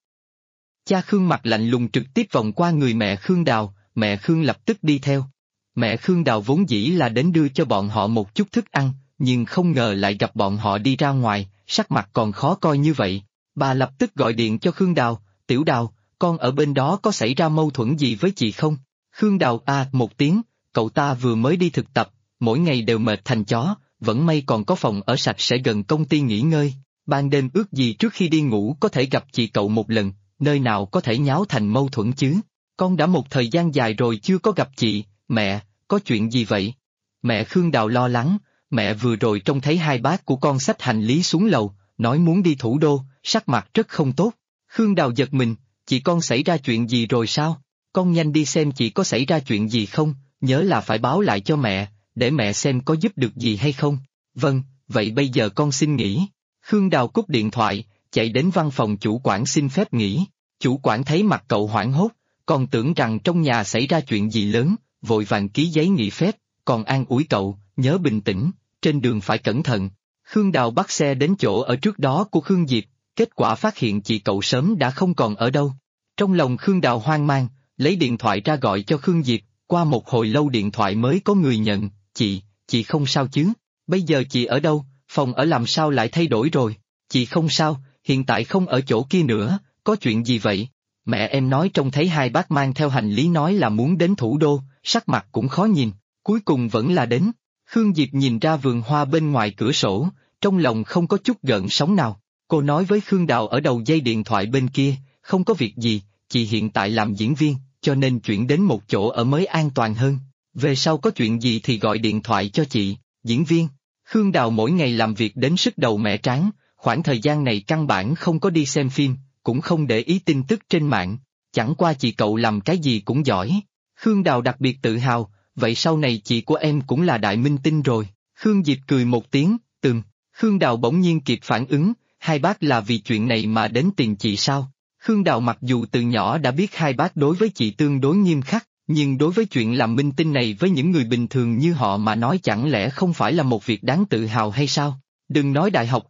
Cha Khương mặt lạnh lùng trực tiếp vòng qua người mẹ Khương Đào, mẹ Khương lập tức đi theo. Mẹ Khương Đào vốn dĩ là đến đưa cho bọn họ một chút thức ăn, nhưng không ngờ lại gặp bọn họ đi ra ngoài, sắc mặt còn khó coi như vậy. Bà lập tức gọi điện cho Khương Đào, Tiểu Đào, con ở bên đó có xảy ra mâu thuẫn gì với chị không? Khương Đào một tiếng, cậu ta vừa mới đi thực tập, mỗi ngày đều mệt thành chó, vẫn may còn có phòng ở sạch sẽ gần công ty nghỉ ngơi, ban đêm ước gì trước khi đi ngủ có thể gặp chị cậu một lần, nơi nào có thể nháo thành mâu thuẫn chứ? Con đã một thời gian dài rồi chưa có gặp chị, mẹ, có chuyện gì vậy? Mẹ Khương Đào lo lắng, mẹ vừa rồi trông thấy hai bác của con xách hành lý xuống lầu, nói muốn đi thủ đô, sắc mặt rất không tốt. Khương Đào giật mình, chị con xảy ra chuyện gì rồi sao? Con nhanh đi xem chị có xảy ra chuyện gì không, nhớ là phải báo lại cho mẹ, để mẹ xem có giúp được gì hay không. Vâng, vậy bây giờ con xin nghỉ. Khương Đào cúp điện thoại, chạy đến văn phòng chủ quản xin phép nghỉ. Chủ quản thấy mặt cậu hoảng hốt, còn tưởng rằng trong nhà xảy ra chuyện gì lớn, vội vàng ký giấy nghỉ phép, còn an ủi cậu, nhớ bình tĩnh, trên đường phải cẩn thận. Khương Đào bắt xe đến chỗ ở trước đó của Khương Diệp, kết quả phát hiện chị cậu sớm đã không còn ở đâu. Trong lòng Khương Đào hoang mang, lấy điện thoại ra gọi cho Khương Diệp, qua một hồi lâu điện thoại mới có người nhận, chị không sao chứ, bây giờ chị ở đâu, phòng ở làm sao lại thay đổi rồi, chị không sao, hiện tại không ở chỗ kia nữa, có chuyện gì vậy? Mẹ em nói trông thấy hai bác mang theo hành lý nói là muốn đến thủ đô, sắc mặt cũng khó nhìn, cuối cùng vẫn là đến. Khương Diệp nhìn ra vườn hoa bên ngoài cửa sổ, trong lòng không có chút gợn sóng nào, cô nói với Khương Đào ở đầu dây điện thoại bên kia, không có việc gì, chị hiện tại làm diễn viên, cho nên chuyển đến một chỗ ở mới an toàn hơn, về sau có chuyện gì thì gọi điện thoại cho chị, diễn viên. Khương Đào mỗi ngày làm việc đến sức đầu mẻ trán, khoảng thời gian này căn bản không có đi xem phim, cũng không để ý tin tức trên mạng, chẳng qua chị cậu làm cái gì cũng giỏi. Khương Đào đặc biệt tự hào, vậy sau này chị của em cũng là đại minh tinh rồi. Khương Diệp cười một tiếng, Khương Đào bỗng nhiên kịp phản ứng, hai bác là vì chuyện này mà đến tìm chị sao? Khương Đào mặc dù từ nhỏ đã biết hai bác đối với chị tương đối nghiêm khắc, nhưng đối với chuyện làm minh tinh này với những người bình thường như họ mà nói chẳng lẽ không phải là một việc đáng tự hào hay sao? Đừng nói đại học A,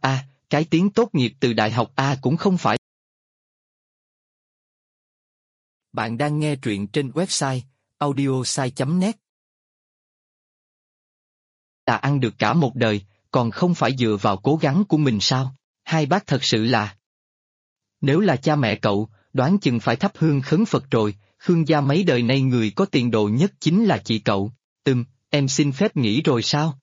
cái tiếng tốt nghiệp từ đại học A cũng không phải. Bạn đang nghe truyện trên website audiosai.net. Ta ăn được cả một đời, còn không phải dựa vào cố gắng của mình sao? Hai bác thật sự là... Nếu là cha mẹ cậu, đoán chừng phải thắp hương khấn Phật rồi, Khương gia mấy đời nay người có tiền đồ nhất chính là chị cậu. Em xin phép nghỉ rồi sao?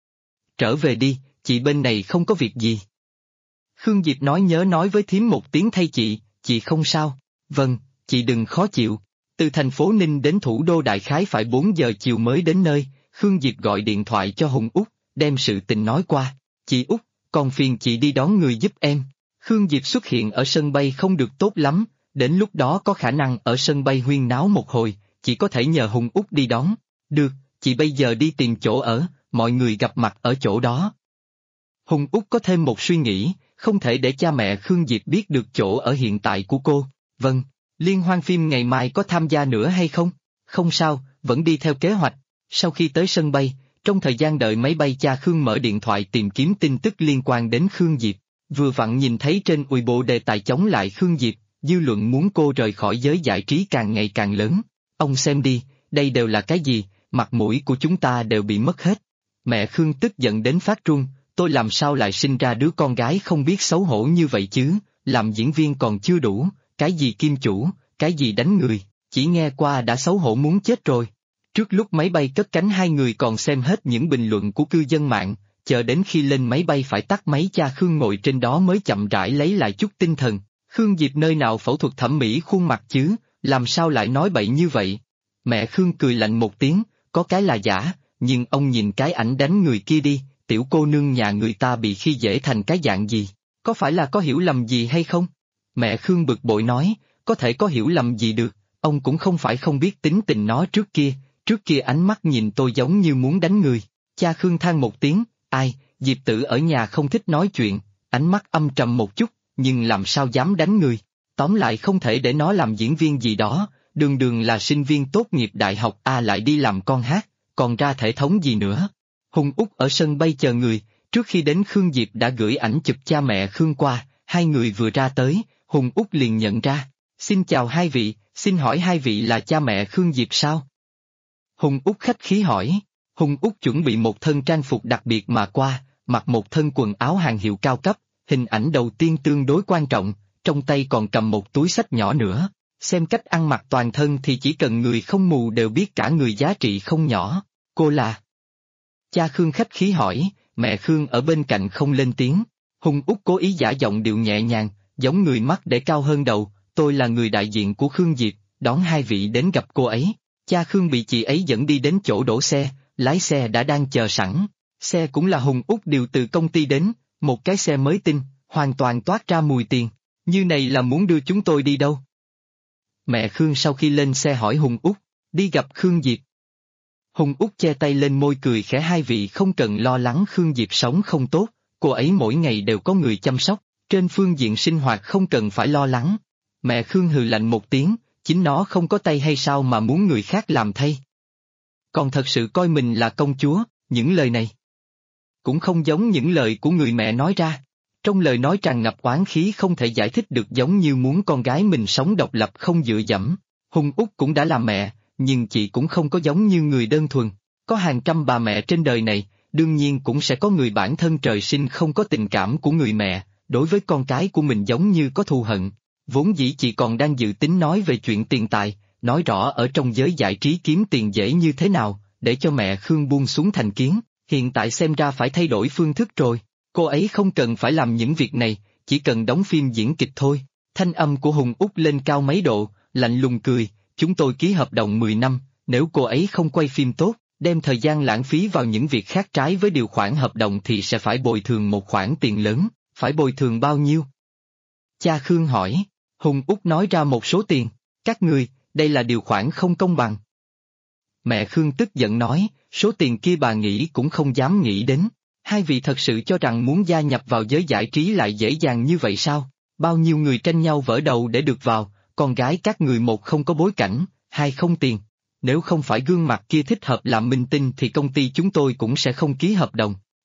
Trở về đi, chị bên này không có việc gì. Khương Diệp nhớ nói với thím một tiếng thay chị không sao. Vâng, chị đừng khó chịu. Từ thành phố Ninh đến thủ đô đại khái phải 4 giờ chiều mới đến nơi, Khương Diệp gọi điện thoại cho Hùng Út, đem sự tình nói qua. Chị Út, còn phiền chị đi đón người giúp em. Khương Diệp xuất hiện ở sân bay không được tốt lắm, đến lúc đó có khả năng ở sân bay huyên náo một hồi, chị có thể nhờ Hùng Út đi đón. Được, chị bây giờ đi tìm chỗ ở, mọi người gặp mặt ở chỗ đó. Hùng Út có thêm một suy nghĩ, không thể để cha mẹ Khương Diệp biết được chỗ ở hiện tại của cô. Vâng, liên hoan phim ngày mai có tham gia nữa hay không? Không sao, vẫn đi theo kế hoạch. Sau khi tới sân bay, trong thời gian đợi máy bay cha Khương mở điện thoại tìm kiếm tin tức liên quan đến Khương Diệp. Vừa vặn nhìn thấy trên Weibo đề tài chống lại Khương Diệp, dư luận muốn cô rời khỏi giới giải trí càng ngày càng lớn. Ông xem đi, đây đều là cái gì, mặt mũi của chúng ta đều bị mất hết. Mẹ Khương tức giận đến phát run, tôi làm sao lại sinh ra đứa con gái không biết xấu hổ như vậy chứ, làm diễn viên còn chưa đủ, cái gì kim chủ, cái gì đánh người, chỉ nghe qua đã xấu hổ muốn chết rồi. Trước lúc máy bay cất cánh hai người còn xem hết những bình luận của cư dân mạng, chờ đến khi lên máy bay phải tắt máy cha Khương ngồi trên đó mới chậm rãi lấy lại chút tinh thần. Khương Diệp nơi nào phẫu thuật thẩm mỹ khuôn mặt chứ, làm sao lại nói bậy như vậy? Mẹ Khương cười lạnh một tiếng, có cái là giả, nhưng ông nhìn cái ảnh đánh người kia đi, tiểu cô nương nhà người ta bị khi dễ thành cái dạng gì, có phải là có hiểu lầm gì hay không? Mẹ Khương bực bội nói, có thể có hiểu lầm gì được, ông cũng không phải không biết tính tình nó trước kia ánh mắt nhìn tôi giống như muốn đánh người. Cha Khương than một tiếng, ai, Diệp Tử ở nhà không thích nói chuyện, ánh mắt âm trầm một chút, nhưng làm sao dám đánh người. Tóm lại không thể để nó làm diễn viên gì đó, đường đường là sinh viên tốt nghiệp đại học A lại đi làm con hát, còn ra thể thống gì nữa. Hùng Út ở sân bay chờ người, trước khi đến Khương Diệp đã gửi ảnh chụp cha mẹ Khương qua, hai người vừa ra tới, Hùng Út liền nhận ra. Xin chào hai vị, xin hỏi hai vị là cha mẹ Khương Diệp sao? Hùng Út khách khí hỏi. Hùng Út chuẩn bị một thân trang phục đặc biệt mà qua, mặc một thân quần áo hàng hiệu cao cấp, hình ảnh đầu tiên tương đối quan trọng, trong tay còn cầm một túi xách nhỏ nữa. Xem cách ăn mặc toàn thân thì chỉ cần người không mù đều biết cả người giá trị không nhỏ. Cô là... Cha Khương khách khí hỏi, mẹ Khương ở bên cạnh không lên tiếng. Hùng Út cố ý giả giọng điệu nhẹ nhàng, giống người mắt để cao hơn đầu, tôi là người đại diện của Khương Diệp, đón hai vị đến gặp cô ấy. Cha Khương bị chị ấy dẫn đi đến chỗ đổ xe, lái xe đã đang chờ sẵn. Xe cũng là Hùng Út điều từ công ty đến, một cái xe mới tinh, hoàn toàn toát ra mùi tiền. Như này là muốn đưa chúng tôi đi đâu? Mẹ Khương sau khi lên xe hỏi Hùng Út, đi gặp Khương Diệp. Hùng Út che tay lên môi cười khẽ, hai vị không cần lo lắng Khương Diệp sống không tốt, cô ấy mỗi ngày đều có người chăm sóc, trên phương diện sinh hoạt không cần phải lo lắng. Mẹ Khương hừ lạnh một tiếng, chính nó không có tay hay sao mà muốn người khác làm thay. Còn thật sự coi mình là công chúa, những lời này cũng không giống những lời của người mẹ nói ra. Trong lời nói tràn ngập oán khí không thể giải thích được, giống như muốn con gái mình sống độc lập không dựa dẫm. Hùng Út cũng đã là mẹ, nhưng chị cũng không có giống như người đơn thuần. Có hàng trăm bà mẹ trên đời này, đương nhiên cũng sẽ có người bản thân trời sinh không có tình cảm của người mẹ, đối với con cái của mình giống như có thù hận. Vốn dĩ chị còn đang dự tính nói về chuyện tiền tài, nói rõ ở trong giới giải trí kiếm tiền dễ như thế nào, để cho mẹ Khương buông xuống thành kiến, hiện tại xem ra phải thay đổi phương thức rồi. Cô ấy không cần phải làm những việc này, chỉ cần đóng phim diễn kịch thôi. Thanh âm của Hùng Út lên cao mấy độ, lạnh lùng cười, chúng tôi ký hợp đồng 10 năm, nếu cô ấy không quay phim tốt, đem thời gian lãng phí vào những việc khác trái với điều khoản hợp đồng thì sẽ phải bồi thường một khoản tiền lớn, phải bồi thường bao nhiêu? Cha Khương hỏi, Hùng Út nói ra một số tiền, các người, đây là điều khoản không công bằng. Mẹ Khương tức giận nói, số tiền kia bà nghĩ cũng không dám nghĩ đến. Hai vị thật sự cho rằng muốn gia nhập vào giới giải trí lại dễ dàng như vậy sao? Bao nhiêu người tranh nhau vỡ đầu để được vào, con gái các người một không có bối cảnh, hai không tiền. Nếu không phải gương mặt kia thích hợp làm minh tinh thì công ty chúng tôi cũng sẽ không ký hợp đồng.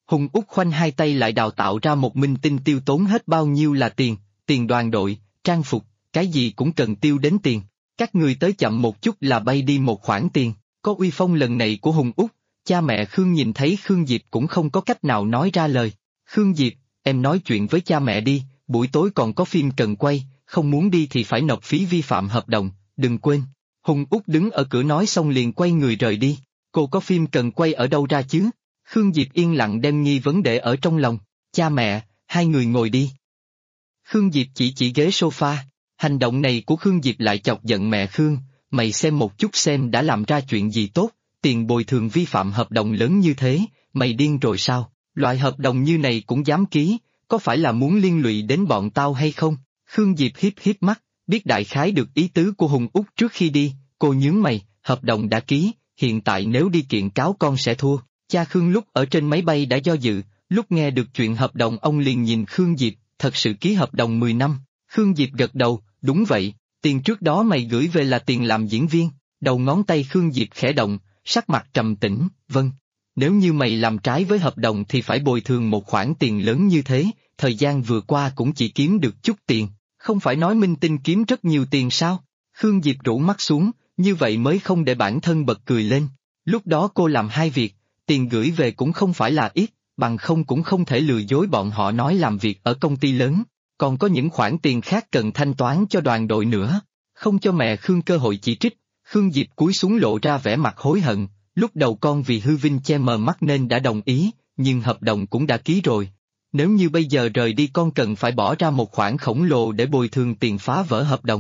Hùng Úc khoanh hai tay lại đào tạo ra một minh tinh tiêu tốn hết bao nhiêu là tiền đoàn đội, trang phục, cái gì cũng cần tiêu đến tiền. Các người tới chậm một chút là bay đi một khoản tiền. Có uy phong lần này của Hùng Úc, cha mẹ Khương nhìn thấy Khương Diệp cũng không có cách nào nói ra lời. Khương Diệp, em nói chuyện với cha mẹ đi, buổi tối còn có phim cần quay, không muốn đi thì phải nộp phí vi phạm hợp đồng, đừng quên. Hùng Úc đứng ở cửa nói xong liền quay người rời đi. Cô có phim cần quay ở đâu ra chứ? Khương Diệp yên lặng đem nghi vấn đề ở trong lòng. Cha mẹ, hai người ngồi đi. Khương Diệp chỉ ghế sofa. Hành động này của Khương Diệp lại chọc giận mẹ Khương. Mày xem một chút xem đã làm ra chuyện gì tốt, tiền bồi thường vi phạm hợp đồng lớn như thế, mày điên rồi sao? Loại hợp đồng như này cũng dám ký, có phải là muốn liên lụy đến bọn tao hay không? Khương Diệp hiếp mắt, biết đại khái được ý tứ của Hùng Úc trước khi đi, cô nhướng mày, hợp đồng đã ký, hiện tại nếu đi kiện cáo con sẽ thua. Cha Khương lúc ở trên máy bay đã do dự, lúc nghe được chuyện hợp đồng ông liền nhìn Khương Diệp, thật sự ký hợp đồng 10 năm. Khương Diệp gật đầu, đúng vậy, tiền trước đó mày gửi về là tiền làm diễn viên. Đầu ngón tay Khương Diệp khẽ động, sắc mặt trầm tĩnh, vâng. Nếu như mày làm trái với hợp đồng thì phải bồi thường một khoản tiền lớn như thế, thời gian vừa qua cũng chỉ kiếm được chút tiền, không phải nói minh tinh kiếm rất nhiều tiền sao? Khương Diệp rũ mắt xuống, như vậy mới không để bản thân bật cười lên. Lúc đó cô làm hai việc, tiền gửi về cũng không phải là ít, bằng không cũng không thể lừa dối bọn họ nói làm việc ở công ty lớn, còn có những khoản tiền khác cần thanh toán cho đoàn đội nữa. Không cho mẹ Khương cơ hội chỉ trích, Khương Diệp cúi xuống lộ ra vẻ mặt hối hận, lúc đầu con vì hư vinh che mờ mắt nên đã đồng ý, nhưng hợp đồng cũng đã ký rồi. Nếu như bây giờ rời đi con cần phải bỏ ra một khoản khổng lồ để bồi thường tiền phá vỡ hợp đồng.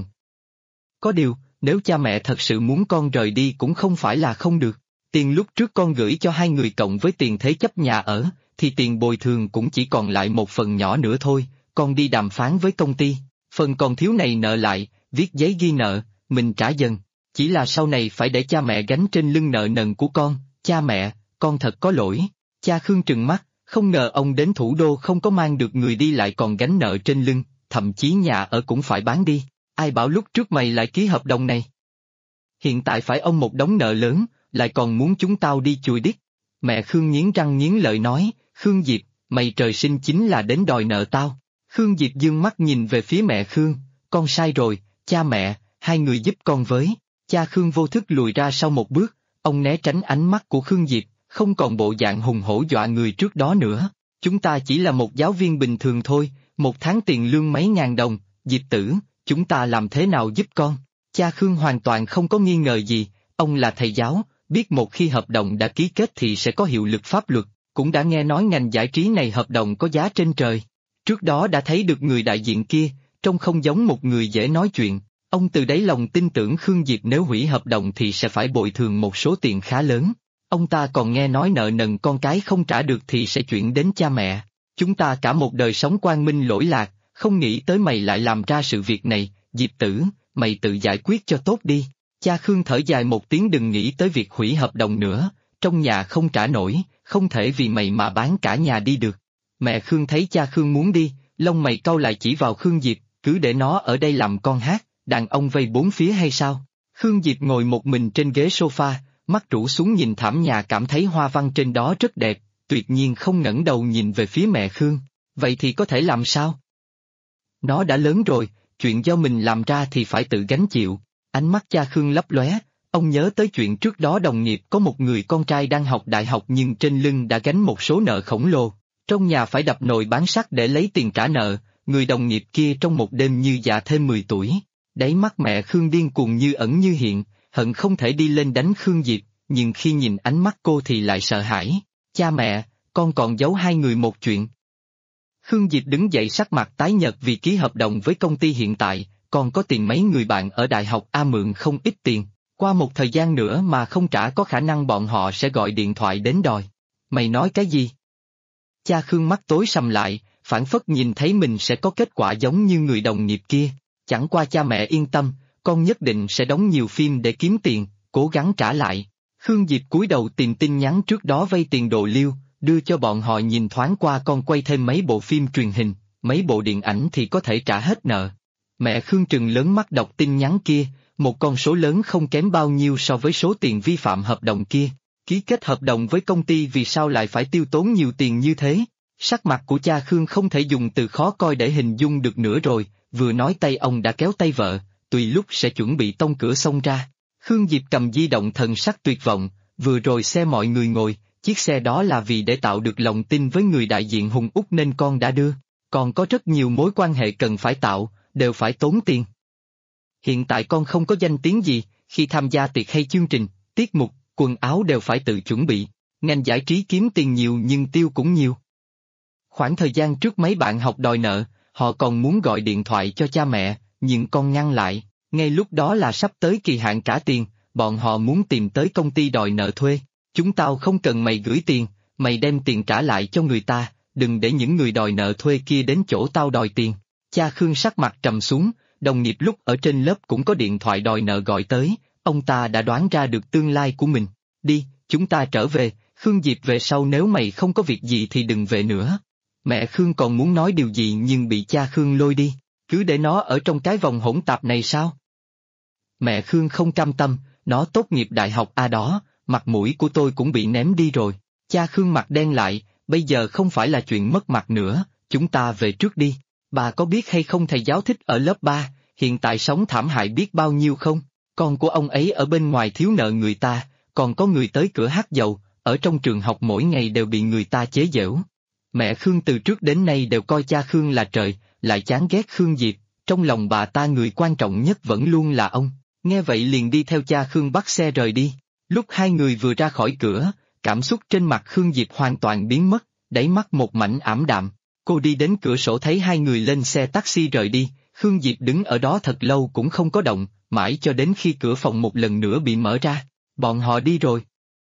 Có điều, nếu cha mẹ thật sự muốn con rời đi cũng không phải là không được. Tiền lúc trước con gửi cho hai người cộng với tiền thế chấp nhà ở, thì tiền bồi thường cũng chỉ còn lại một phần nhỏ nữa thôi, con đi đàm phán với công ty, phần còn thiếu này nợ lại, viết giấy ghi nợ, mình trả dần. Chỉ là sau này phải để cha mẹ gánh trên lưng nợ nần của con, cha mẹ, con thật có lỗi. Cha Khương trừng mắt, không ngờ ông đến thủ đô không có mang được người đi lại còn gánh nợ trên lưng, thậm chí nhà ở cũng phải bán đi. Ai bảo lúc trước mày lại ký hợp đồng này? Hiện tại phải ông một đống nợ lớn, lại còn muốn chúng tao đi chùi đít. Mẹ Khương nghiến răng nghiến lợi nói, Khương Diệp, mày trời sinh chính là đến đòi nợ tao. Khương Diệp dương mắt nhìn về phía mẹ Khương, con sai rồi, cha mẹ, hai người giúp con với. Cha Khương vô thức lùi ra sau một bước, ông né tránh ánh mắt của Khương Diệp, không còn bộ dạng hùng hổ dọa người trước đó nữa. Chúng ta chỉ là một giáo viên bình thường thôi, một tháng tiền lương mấy ngàn đồng, Diệp tử, chúng ta làm thế nào giúp con? Cha Khương hoàn toàn không có nghi ngờ gì, ông là thầy giáo, biết một khi hợp đồng đã ký kết thì sẽ có hiệu lực pháp luật, cũng đã nghe nói ngành giải trí này hợp đồng có giá trên trời. Trước đó đã thấy được người đại diện kia, trông không giống một người dễ nói chuyện. Ông từ đáy lòng tin tưởng Khương Diệp nếu hủy hợp đồng thì sẽ phải bồi thường một số tiền khá lớn. Ông ta còn nghe nói nợ nần con cái không trả được thì sẽ chuyển đến cha mẹ. Chúng ta cả một đời sống quang minh lỗi lạc, không nghĩ tới mày lại làm ra sự việc này, Diệp tử, mày tự giải quyết cho tốt đi. Cha Khương thở dài một tiếng đừng nghĩ tới việc hủy hợp đồng nữa, trong nhà không trả nổi, không thể vì mày mà bán cả nhà đi được. Mẹ Khương thấy cha Khương muốn đi, lông mày cau lại chỉ vào Khương Diệp, cứ để nó ở đây làm con hát. Đàn ông vây bốn phía hay sao? Khương Diệp ngồi một mình trên ghế sofa, mắt rũ xuống nhìn thảm nhà cảm thấy hoa văn trên đó rất đẹp, tuyệt nhiên không ngẩng đầu nhìn về phía mẹ Khương. Vậy thì có thể làm sao? Nó đã lớn rồi, chuyện do mình làm ra thì phải tự gánh chịu. Ánh mắt cha Khương lấp lóe, ông nhớ tới chuyện trước đó đồng nghiệp có một người con trai đang học đại học nhưng trên lưng đã gánh một số nợ khổng lồ. Trong nhà phải đập nồi bán sắt để lấy tiền trả nợ, người đồng nghiệp kia trong một đêm như già thêm 10 tuổi. Đáy mắt mẹ Khương điên cuồng như ẩn như hiện, hận không thể đi lên đánh Khương Diệp, nhưng khi nhìn ánh mắt cô thì lại sợ hãi. Cha mẹ, con còn giấu hai người một chuyện. Khương Diệp đứng dậy sắc mặt tái nhợt vì ký hợp đồng với công ty hiện tại, còn có tiền mấy người bạn ở đại học A mượn không ít tiền, qua một thời gian nữa mà không trả có khả năng bọn họ sẽ gọi điện thoại đến đòi. Mày nói cái gì? Cha Khương mắt tối sầm lại, phảng phất nhìn thấy mình sẽ có kết quả giống như người đồng nghiệp kia. Chẳng qua cha mẹ yên tâm, con nhất định sẽ đóng nhiều phim để kiếm tiền, cố gắng trả lại. Khương Diệp cúi đầu tìm tin nhắn trước đó vay tiền Đồ Liêu, đưa cho bọn họ nhìn thoáng qua con quay thêm mấy bộ phim truyền hình, mấy bộ điện ảnh thì có thể trả hết nợ. Mẹ Khương trừng lớn mắt đọc tin nhắn kia, một con số lớn không kém bao nhiêu so với số tiền vi phạm hợp đồng kia. Ký kết hợp đồng với công ty vì sao lại phải tiêu tốn nhiều tiền như thế? Sắc mặt của cha Khương không thể dùng từ khó coi để hình dung được nữa rồi, vừa nói tay ông đã kéo tay vợ, tùy lúc sẽ chuẩn bị tông cửa xông ra. Khương Diệp cầm di động thần sắc tuyệt vọng, vừa rồi xe mọi người ngồi, chiếc xe đó là vì để tạo được lòng tin với người đại diện Hùng Úc nên con đã đưa, còn có rất nhiều mối quan hệ cần phải tạo, đều phải tốn tiền. Hiện tại con không có danh tiếng gì, khi tham gia tiệc hay chương trình, tiết mục, quần áo đều phải tự chuẩn bị, ngành giải trí kiếm tiền nhiều nhưng tiêu cũng nhiều. Khoảng thời gian trước mấy bạn học đòi nợ, họ còn muốn gọi điện thoại cho cha mẹ, nhưng con ngăn lại, ngay lúc đó là sắp tới kỳ hạn trả tiền, bọn họ muốn tìm tới công ty đòi nợ thuê. Chúng tao không cần mày gửi tiền, mày đem tiền trả lại cho người ta, đừng để những người đòi nợ thuê kia đến chỗ tao đòi tiền. Cha Khương sắc mặt trầm xuống, đồng nghiệp lúc ở trên lớp cũng có điện thoại đòi nợ gọi tới, ông ta đã đoán ra được tương lai của mình. Đi, chúng ta trở về, Khương Diệp về sau nếu mày không có việc gì thì đừng về nữa. Mẹ Khương còn muốn nói điều gì nhưng bị cha Khương lôi đi, cứ để nó ở trong cái vòng hỗn tạp này sao? Mẹ Khương không cam tâm, nó tốt nghiệp đại học đó, mặt mũi của tôi cũng bị ném đi rồi. Cha Khương mặt đen lại, bây giờ không phải là chuyện mất mặt nữa, chúng ta về trước đi. Bà có biết hay không thầy giáo thích ở lớp 3, hiện tại sống thảm hại biết bao nhiêu không? Con của ông ấy ở bên ngoài thiếu nợ người ta, còn có người tới cửa hát dầu, ở trong trường học mỗi ngày đều bị người ta chế giễu. Mẹ Khương từ trước đến nay đều coi cha Khương là trời, lại chán ghét Khương Diệp, trong lòng bà ta người quan trọng nhất vẫn luôn là ông. Nghe vậy liền đi theo cha Khương bắt xe rời đi. Lúc hai người vừa ra khỏi cửa, cảm xúc trên mặt Khương Diệp hoàn toàn biến mất, đáy mắt một mảnh ảm đạm. Cô đi đến cửa sổ thấy hai người lên xe taxi rời đi, Khương Diệp đứng ở đó thật lâu cũng không có động, mãi cho đến khi cửa phòng một lần nữa bị mở ra. Bọn họ đi rồi.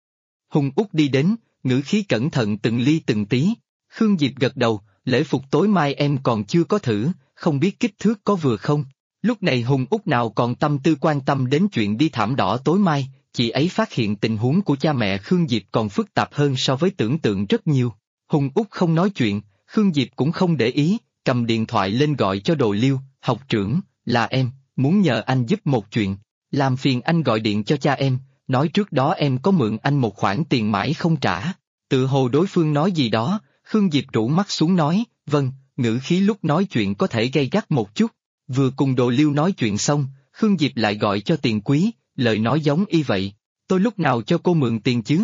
Hùng Úc đi đến, ngữ khí cẩn thận từng ly từng tí. Khương Diệp gật đầu, lễ phục tối mai em còn chưa có thử, không biết kích thước có vừa không. Lúc này Hùng Úc nào còn tâm tư quan tâm đến chuyện đi thảm đỏ tối mai, chị ấy phát hiện tình huống của cha mẹ Khương Diệp còn phức tạp hơn so với tưởng tượng rất nhiều. Hùng Úc không nói chuyện, Khương Diệp cũng không để ý, cầm điện thoại lên gọi cho Đồ Liêu, học trưởng, là em, muốn nhờ anh giúp một chuyện, làm phiền anh gọi điện cho cha em, nói trước đó em có mượn anh một khoản tiền mãi không trả. Tự hồ đối phương nói gì đó, Khương Diệp rũ mắt xuống nói, vâng, ngữ khí lúc nói chuyện có thể gay gắt một chút. Vừa cùng Đồ Liêu nói chuyện xong, Khương Diệp lại gọi cho Tiền Quý, lời nói giống y vậy, tôi lúc nào cho cô mượn tiền chứ?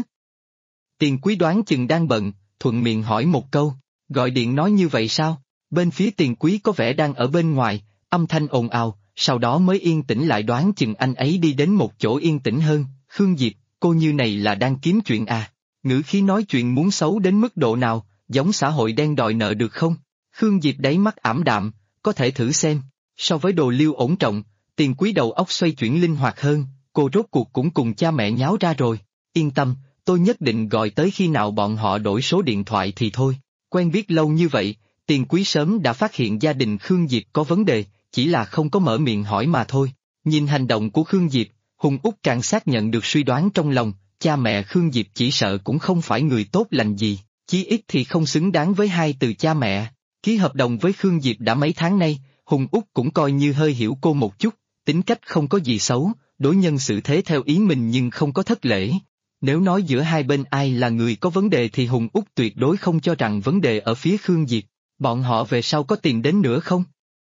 Tiền Quý đoán chừng đang bận, thuận miệng hỏi một câu, gọi điện nói như vậy sao? Bên phía Tiền Quý có vẻ đang ở bên ngoài, âm thanh ồn ào, sau đó mới yên tĩnh lại đoán chừng anh ấy đi đến một chỗ yên tĩnh hơn. Khương Diệp, cô như này là đang kiếm chuyện à? Ngữ khí nói chuyện muốn xấu đến mức độ nào, giống xã hội đen đòi nợ được không? Khương Diệp đáy mắt ảm đạm, có thể thử xem. So với Đồ Liêu ổn trọng, Tiền Quý đầu óc xoay chuyển linh hoạt hơn, cô rốt cuộc cũng cùng cha mẹ nháo ra rồi. Yên tâm, tôi nhất định gọi tới khi nào bọn họ đổi số điện thoại thì thôi. Quen biết lâu như vậy, Tiền Quý sớm đã phát hiện gia đình Khương Diệp có vấn đề, chỉ là không có mở miệng hỏi mà thôi. Nhìn hành động của Khương Diệp, Hùng Úc càng xác nhận được suy đoán trong lòng, cha mẹ Khương Diệp chỉ sợ cũng không phải người tốt lành gì, chí ít thì không xứng đáng với hai từ cha mẹ. Ký hợp đồng với Khương Diệp đã mấy tháng nay, Hùng Úc cũng coi như hơi hiểu cô một chút, tính cách không có gì xấu, đối nhân xử thế theo ý mình nhưng không có thất lễ. Nếu nói giữa hai bên ai là người có vấn đề thì Hùng Úc tuyệt đối không cho rằng vấn đề ở phía Khương Diệp, bọn họ về sau có tìm đến nữa không?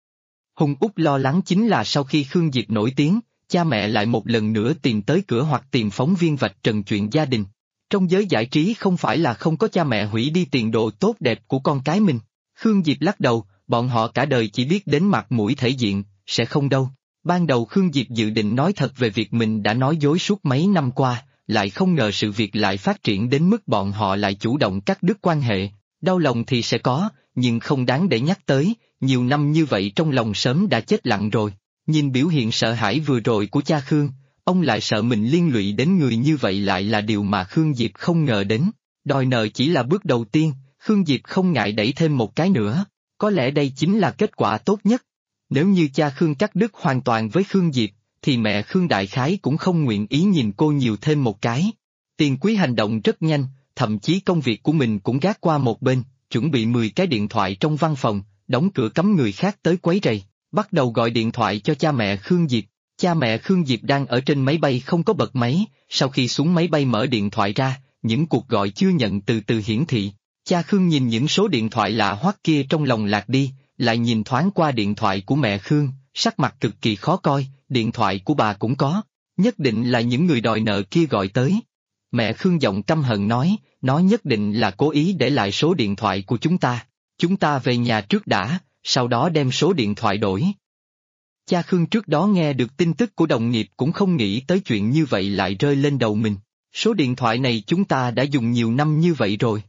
Hùng Úc lo lắng chính là sau khi Khương Diệp nổi tiếng, cha mẹ lại một lần nữa tìm tới cửa hoặc tìm phóng viên vạch trần chuyện gia đình. Trong giới giải trí không phải là không có cha mẹ hủy đi tiền đồ tốt đẹp của con cái mình. Khương Diệp lắc đầu, bọn họ cả đời chỉ biết đến mặt mũi thể diện, sẽ không đâu. Ban đầu Khương Diệp dự định nói thật về việc mình đã nói dối suốt mấy năm qua, lại không ngờ sự việc lại phát triển đến mức bọn họ lại chủ động cắt đứt quan hệ. Đau lòng thì sẽ có, nhưng không đáng để nhắc tới, nhiều năm như vậy trong lòng sớm đã chết lặng rồi. Nhìn biểu hiện sợ hãi vừa rồi của cha Khương, ông lại sợ mình liên lụy đến người như vậy lại là điều mà Khương Diệp không ngờ đến. Đòi nợ chỉ là bước đầu tiên, Khương Diệp không ngại đẩy thêm một cái nữa, có lẽ đây chính là kết quả tốt nhất. Nếu như cha Khương cắt đứt hoàn toàn với Khương Diệp, thì mẹ Khương đại khái cũng không nguyện ý nhìn cô nhiều thêm một cái. Tiền Quý hành động rất nhanh, thậm chí công việc của mình cũng gác qua một bên, chuẩn bị 10 cái điện thoại trong văn phòng, đóng cửa cấm người khác tới quấy rầy, bắt đầu gọi điện thoại cho cha mẹ Khương Diệp. Cha mẹ Khương Diệp đang ở trên máy bay không có bật máy, sau khi xuống máy bay mở điện thoại ra, những cuộc gọi chưa nhận từ từ hiển thị. Cha Khương nhìn những số điện thoại lạ hoắc kia trong lòng lạc đi, lại nhìn thoáng qua điện thoại của mẹ Khương, sắc mặt cực kỳ khó coi, điện thoại của bà cũng có, nhất định là những người đòi nợ kia gọi tới. Mẹ Khương giọng căm hận nói nhất định là cố ý để lại số điện thoại của chúng ta về nhà trước đã, sau đó đem số điện thoại đổi. Cha Khương trước đó nghe được tin tức của đồng nghiệp cũng không nghĩ tới chuyện như vậy lại rơi lên đầu mình, số điện thoại này chúng ta đã dùng nhiều năm như vậy rồi.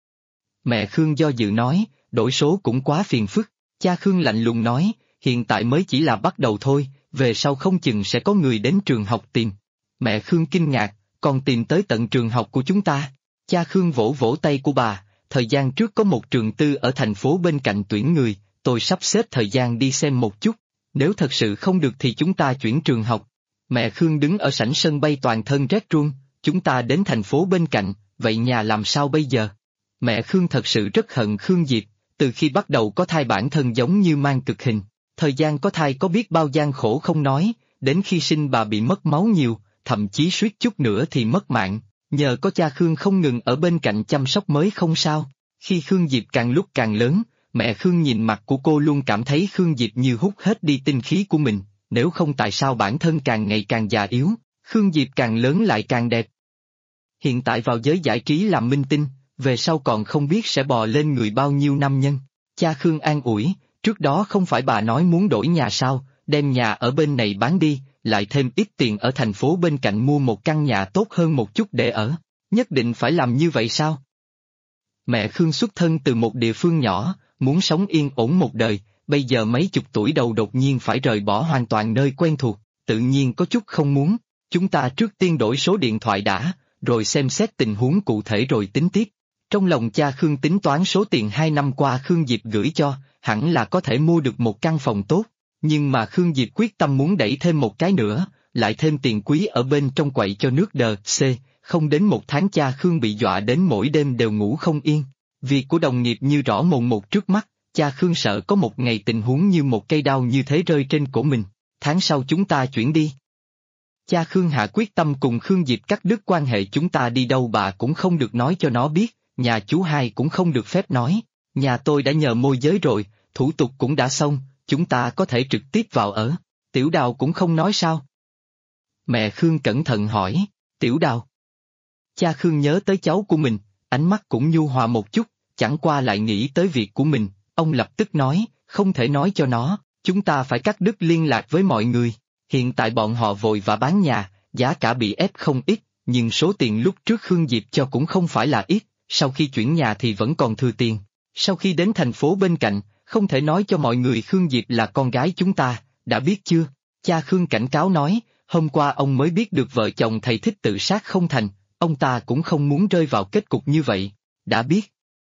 Mẹ Khương do dự nói, đổi số cũng quá phiền phức, cha Khương lạnh lùng nói, hiện tại mới chỉ là bắt đầu thôi, về sau không chừng sẽ có người đến trường học tìm. Mẹ Khương kinh ngạc, còn tìm tới tận trường học của chúng ta. Cha Khương vỗ vỗ tay của bà, thời gian trước có một trường tư ở thành phố bên cạnh tuyển người, tôi sắp xếp thời gian đi xem một chút, nếu thật sự không được thì chúng ta chuyển trường học. Mẹ Khương đứng ở sảnh sân bay toàn thân rét run, chúng ta đến thành phố bên cạnh, vậy nhà làm sao bây giờ? Mẹ Khương thật sự rất hận Khương Diệp, từ khi bắt đầu có thai bản thân giống như mang cực hình, thời gian có thai có biết bao gian khổ không nói, đến khi sinh bà bị mất máu nhiều, thậm chí suýt chút nữa thì mất mạng, nhờ có cha Khương không ngừng ở bên cạnh chăm sóc mới không sao. Khi Khương Diệp càng lúc càng lớn, mẹ Khương nhìn mặt của cô luôn cảm thấy Khương Diệp như hút hết đi tinh khí của mình, nếu không tại sao bản thân càng ngày càng già yếu, Khương Diệp càng lớn lại càng đẹp. Hiện tại vào giới giải trí làm minh tinh, về sau còn không biết sẽ bò lên người bao nhiêu nam nhân. Cha Khương an ủi, trước đó không phải bà nói muốn đổi nhà sao, đem nhà ở bên này bán đi, lại thêm ít tiền ở thành phố bên cạnh mua một căn nhà tốt hơn một chút để ở, nhất định phải làm như vậy sao? Mẹ Khương xuất thân từ một địa phương nhỏ, muốn sống yên ổn một đời, bây giờ mấy chục tuổi đầu đột nhiên phải rời bỏ hoàn toàn nơi quen thuộc, tự nhiên có chút không muốn. Chúng ta trước tiên đổi số điện thoại đã, rồi xem xét tình huống cụ thể rồi tính tiếp. Trong lòng cha Khương tính toán số tiền 2 năm qua Khương Diệp gửi cho, hẳn là có thể mua được một căn phòng tốt, nhưng mà Khương Diệp quyết tâm muốn đẩy thêm một cái nữa, lại thêm tiền quý ở bên trong quậy cho nước đờ, không đến một tháng cha Khương bị dọa đến mỗi đêm đều ngủ không yên. Việc của đồng nghiệp như rõ mồn một trước mắt, cha Khương sợ có một ngày tình huống như một cây đao như thế rơi trên cổ mình, tháng sau chúng ta chuyển đi. Cha Khương hạ quyết tâm cùng Khương Diệp cắt đứt quan hệ, chúng ta đi đâu bà cũng không được nói cho nó biết, nhà chú hai cũng không được phép nói, nhà tôi đã nhờ môi giới rồi, thủ tục cũng đã xong, chúng ta có thể trực tiếp vào ở, Tiểu Đào cũng không nói sao? Mẹ Khương cẩn thận hỏi, Tiểu Đào. Cha Khương nhớ tới cháu của mình, ánh mắt cũng nhu hòa một chút, chẳng qua lại nghĩ tới việc của mình, ông lập tức nói, không thể nói cho nó, chúng ta phải cắt đứt liên lạc với mọi người, hiện tại bọn họ vội vã bán nhà, giá cả bị ép không ít, nhưng số tiền lúc trước Khương Diệp cho cũng không phải là ít, sau khi chuyển nhà thì vẫn còn thừa tiền, sau khi đến thành phố bên cạnh, không thể nói cho mọi người Khương Diệp là con gái chúng ta, đã biết chưa? Cha Khương cảnh cáo nói, hôm qua ông mới biết được vợ chồng thầy thích tự sát không thành, ông ta cũng không muốn rơi vào kết cục như vậy, đã biết.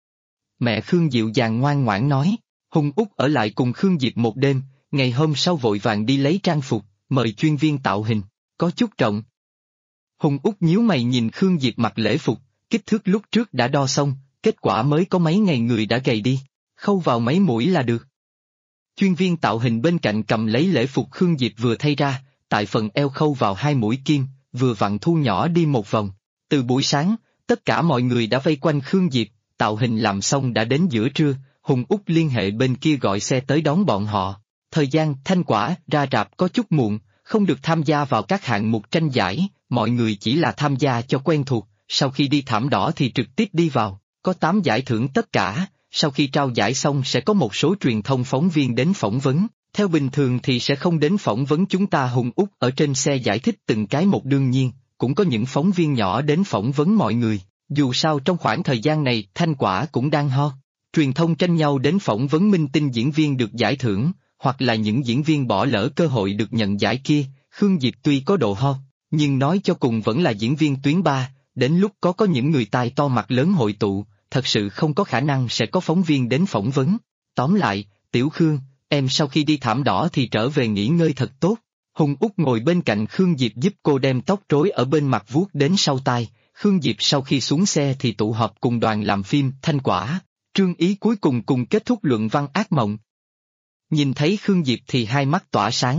Mẹ Khương dịu dàng ngoan ngoãn nói, Hùng Út ở lại cùng Khương Diệp một đêm, ngày hôm sau vội vàng đi lấy trang phục, mời chuyên viên tạo hình, có chút rộng. Hùng Út nhíu mày nhìn Khương Diệp mặc lễ phục, kích thước lúc trước đã đo xong, kết quả mới có mấy ngày người đã gầy đi, khâu vào mấy mũi là được. Chuyên viên tạo hình bên cạnh cầm lấy lễ phục Khương Diệp vừa thay ra, tại phần eo khâu vào 2 mũi kim, vừa vặn thu nhỏ đi một vòng. Từ buổi sáng, tất cả mọi người đã vây quanh Khương Diệp, tạo hình làm xong đã đến giữa trưa, Hùng Út liên hệ bên kia gọi xe tới đón bọn họ. Thời gian, Thanh Quả, ra rạp có chút muộn, không được tham gia vào các hạng mục tranh giải, mọi người chỉ là tham gia cho quen thuộc, sau khi đi thảm đỏ thì trực tiếp đi vào, có 8 giải thưởng tất cả, sau khi trao giải xong sẽ có một số truyền thông phóng viên đến phỏng vấn, theo bình thường thì sẽ không đến phỏng vấn chúng ta. Hùng Út ở trên xe giải thích từng cái một, đương nhiên, cũng có những phóng viên nhỏ đến phỏng vấn mọi người, dù sao trong khoảng thời gian này Thanh Quả cũng đang ho, truyền thông tranh nhau đến phỏng vấn minh tinh diễn viên được giải thưởng, hoặc là những diễn viên bỏ lỡ cơ hội được nhận giải kia. Khương Diệp tuy có độ ho, nhưng nói cho cùng vẫn là diễn viên tuyến 3, đến lúc có những người tai to mặt lớn hội tụ, thật sự không có khả năng sẽ có phóng viên đến phỏng vấn. Tóm lại, Tiểu Khương, em sau khi đi thảm đỏ thì trở về nghỉ ngơi thật tốt. Hùng Út ngồi bên cạnh Khương Diệp giúp cô đem tóc rối ở bên mặt vuốt đến sau tai. Khương Diệp sau khi xuống xe thì tụ họp cùng đoàn làm phim Thanh Quả, Trương Ý cuối cùng kết thúc luận văn ác mộng. Nhìn thấy Khương Diệp thì hai mắt tỏa sáng,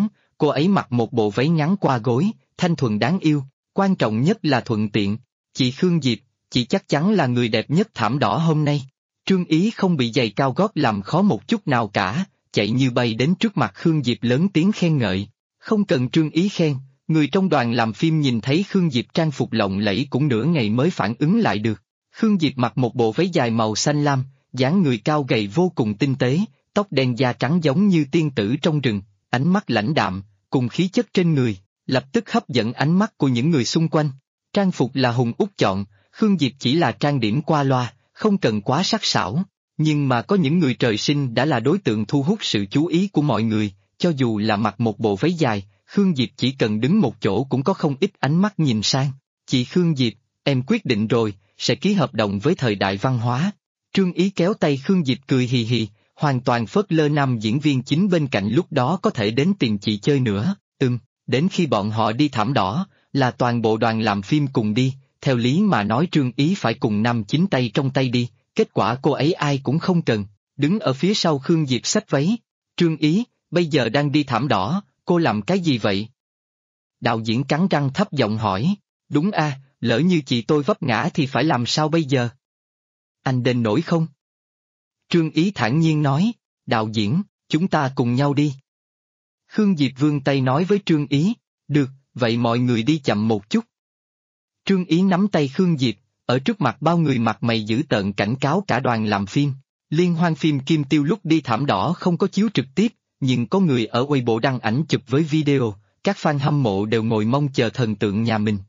cô ấy mặc một bộ váy ngắn qua gối, thanh thuần đáng yêu, quan trọng nhất là thuận tiện. Chị Khương Diệp, chị chắc chắn là người đẹp nhất thảm đỏ hôm nay. Trương Ý không bị giày cao gót làm khó một chút nào cả, chạy như bay đến trước mặt Khương Diệp lớn tiếng khen ngợi. Không cần Trương Ý khen, người trong đoàn làm phim nhìn thấy Khương Diệp trang phục lộng lẫy cũng nửa ngày mới phản ứng lại được. Khương Diệp mặc một bộ váy dài màu xanh lam, dáng người cao gầy vô cùng tinh tế, tóc đen da trắng giống như tiên tử trong rừng, ánh mắt lãnh đạm, cùng khí chất trên người, lập tức hấp dẫn ánh mắt của những người xung quanh. Trang phục là Hùng Út chọn, Khương Diệp chỉ là trang điểm qua loa, không cần quá sắc sảo. Nhưng mà có những người trời sinh đã là đối tượng thu hút sự chú ý của mọi người, cho dù là mặc một bộ váy dài, Khương Diệp chỉ cần đứng một chỗ cũng có không ít ánh mắt nhìn sang. Chị Khương Diệp, em quyết định rồi, sẽ ký hợp đồng với Thời Đại Văn Hóa. Trương Ý kéo tay Khương Diệp cười hì hì, hoàn toàn phớt lơ nam diễn viên chính bên cạnh lúc đó có thể đến tìm chị chơi nữa. Đến khi bọn họ đi thảm đỏ, là toàn bộ đoàn làm phim cùng đi, theo lý mà nói Trương Ý phải cùng nam chính tay trong tay đi, kết quả cô ấy ai cũng không cần, đứng ở phía sau Khương Diệp xách váy. Trương Ý, bây giờ đang đi thảm đỏ, cô làm cái gì vậy? Đạo diễn cắn răng thấp giọng hỏi. Đúng a, lỡ như chị tôi vấp ngã thì phải làm sao bây giờ? Anh đền nổi không? Trương Ý thản nhiên nói. Đạo diễn, chúng ta cùng nhau đi. Khương Diệp vươn tay nói với Trương Ý. Được, vậy mọi người đi chậm một chút. Trương Ý nắm tay Khương Diệp, ở trước mặt bao người mặt mày dữ tợn cảnh cáo cả đoàn làm phim. Liên hoan phim Kim Tiêu lúc đi thảm đỏ không có chiếu trực tiếp, nhưng có người ở Weibo đăng ảnh chụp với video, các fan hâm mộ đều ngồi mong chờ thần tượng nhà mình.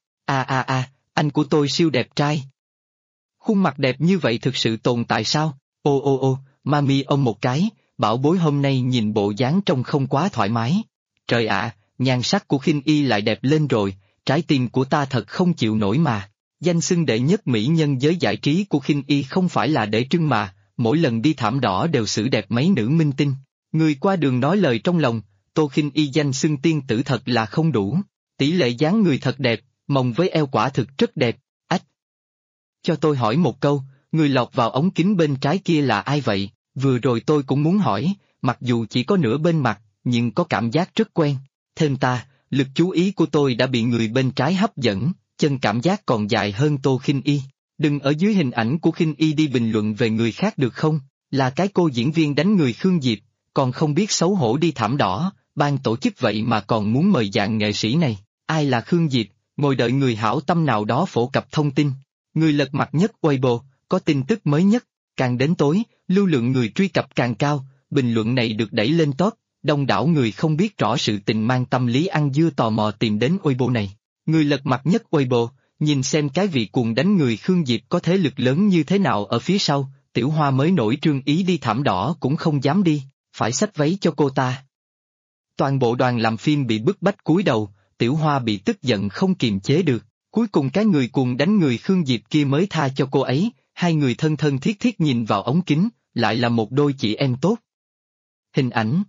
Anh của tôi siêu đẹp trai. Khuôn mặt đẹp như vậy thực sự tồn tại sao? Ô, mami ôm một cái, bảo bối hôm nay nhìn bộ dáng trông không quá thoải mái. Trời ạ, nhan sắc của Khinh Y lại đẹp lên rồi, trái tim của ta thật không chịu nổi mà. Danh xưng đệ nhất mỹ nhân giới giải trí của Khinh Y không phải là để trưng mà, mỗi lần đi thảm đỏ đều xử đẹp mấy nữ minh tinh. Người qua đường nói lời trong lòng, Tô Khinh Y danh xưng tiên tử thật là không đủ. Tỷ lệ dáng người thật đẹp, mông với eo quả thực rất đẹp. Ách! Cho tôi hỏi một câu, người lọt vào ống kính bên trái kia là ai vậy? Vừa rồi tôi cũng muốn hỏi, mặc dù chỉ có nửa bên mặt, nhưng có cảm giác rất quen. Thêm ta, lực chú ý của tôi đã bị người bên trái hấp dẫn, chân cảm giác còn dài hơn Tô Khinh Y. Đừng ở dưới hình ảnh của Khinh Y đi bình luận về người khác được không? Là cái cô diễn viên đánh người Khương Diệp, còn không biết xấu hổ đi thảm đỏ, ban tổ chức vậy mà còn muốn mời dạng nghệ sĩ này. Ai là Khương Diệp, ngồi đợi người hảo tâm nào đó phổ cập thông tin. Người lật mặt nhất Weibo, có tin tức mới nhất, càng đến tối, lưu lượng người truy cập càng cao, bình luận này được đẩy lên top, đông đảo người không biết rõ sự tình mang tâm lý ăn dưa tò mò tìm đến Weibo này. Người lật mặt nhất Weibo, nhìn xem cái vị cuồng đánh người Khương Diệp có thế lực lớn như thế nào ở phía sau, Tiểu Hoa mới nổi Trương Ý đi thảm đỏ cũng không dám đi, phải xách váy cho cô ta. Toàn bộ đoàn làm phim bị bức bách cúi đầu, Tiểu Hoa bị tức giận không kiềm chế được, cuối cùng cái người cuồng đánh người Khương Diệp kia mới tha cho cô ấy, hai người thân thân thiết thiết nhìn vào ống kính, lại là một đôi chị em tốt. Hình ảnh.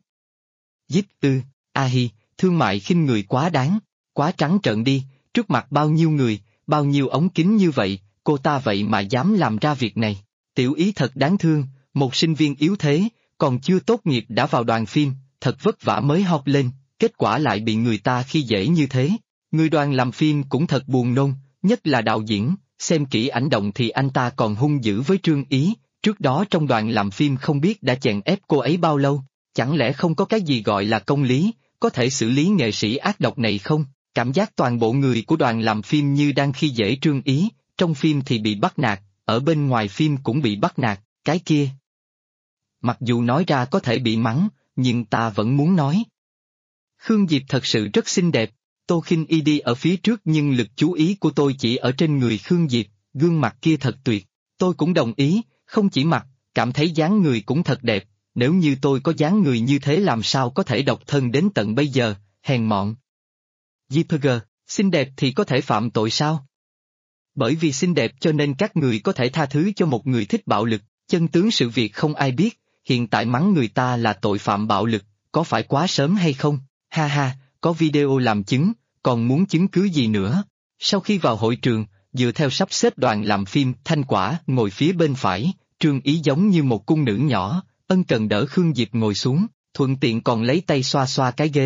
Thương mại khinh người quá đáng, quá trắng trợn đi, trước mặt bao nhiêu người, bao nhiêu ống kính như vậy, cô ta vậy mà dám làm ra việc này. Tiểu Ý thật đáng thương, một sinh viên yếu thế, còn chưa tốt nghiệp đã vào đoàn phim, thật vất vả mới học lên, kết quả lại bị người ta khi dễ như thế. Người đoàn làm phim cũng thật buồn nôn, nhất là đạo diễn, xem kỹ ảnh động thì anh ta còn hung dữ với Trương Ý, trước đó trong đoàn làm phim không biết đã chèn ép cô ấy bao lâu, chẳng lẽ không có cái gì gọi là công lý, có thể xử lý nghệ sĩ ác độc này không? Cảm giác toàn bộ người của đoàn làm phim như đang khi dễ Trương Ý, trong phim thì bị bắt nạt, ở bên ngoài phim cũng bị bắt nạt, cái kia. Mặc dù nói ra có thể bị mắng, nhưng ta vẫn muốn nói. Khương Diệp thật sự rất xinh đẹp, Tô Khinh Y đi ở phía trước nhưng lực chú ý của tôi chỉ ở trên người Khương Diệp, gương mặt kia thật tuyệt. Tôi cũng đồng ý, không chỉ mặt, cảm thấy dáng người cũng thật đẹp, nếu như tôi có dáng người như thế làm sao có thể độc thân đến tận bây giờ, hèn mọn. JPG, xinh đẹp thì có thể phạm tội sao? Bởi vì xinh đẹp cho nên các người có thể tha thứ cho một người thích bạo lực, chân tướng sự việc không ai biết, hiện tại mắng người ta là tội phạm bạo lực, có phải quá sớm hay không? Ha ha, có video làm chứng, còn muốn chứng cứ gì nữa? Sau khi vào hội trường, dựa theo sắp xếp đoàn làm phim, Thanh Quả ngồi phía bên phải, Trương Ý giống như một cung nữ nhỏ, ân cần đỡ Khương Diệp ngồi xuống, thuận tiện còn lấy tay xoa xoa cái ghế.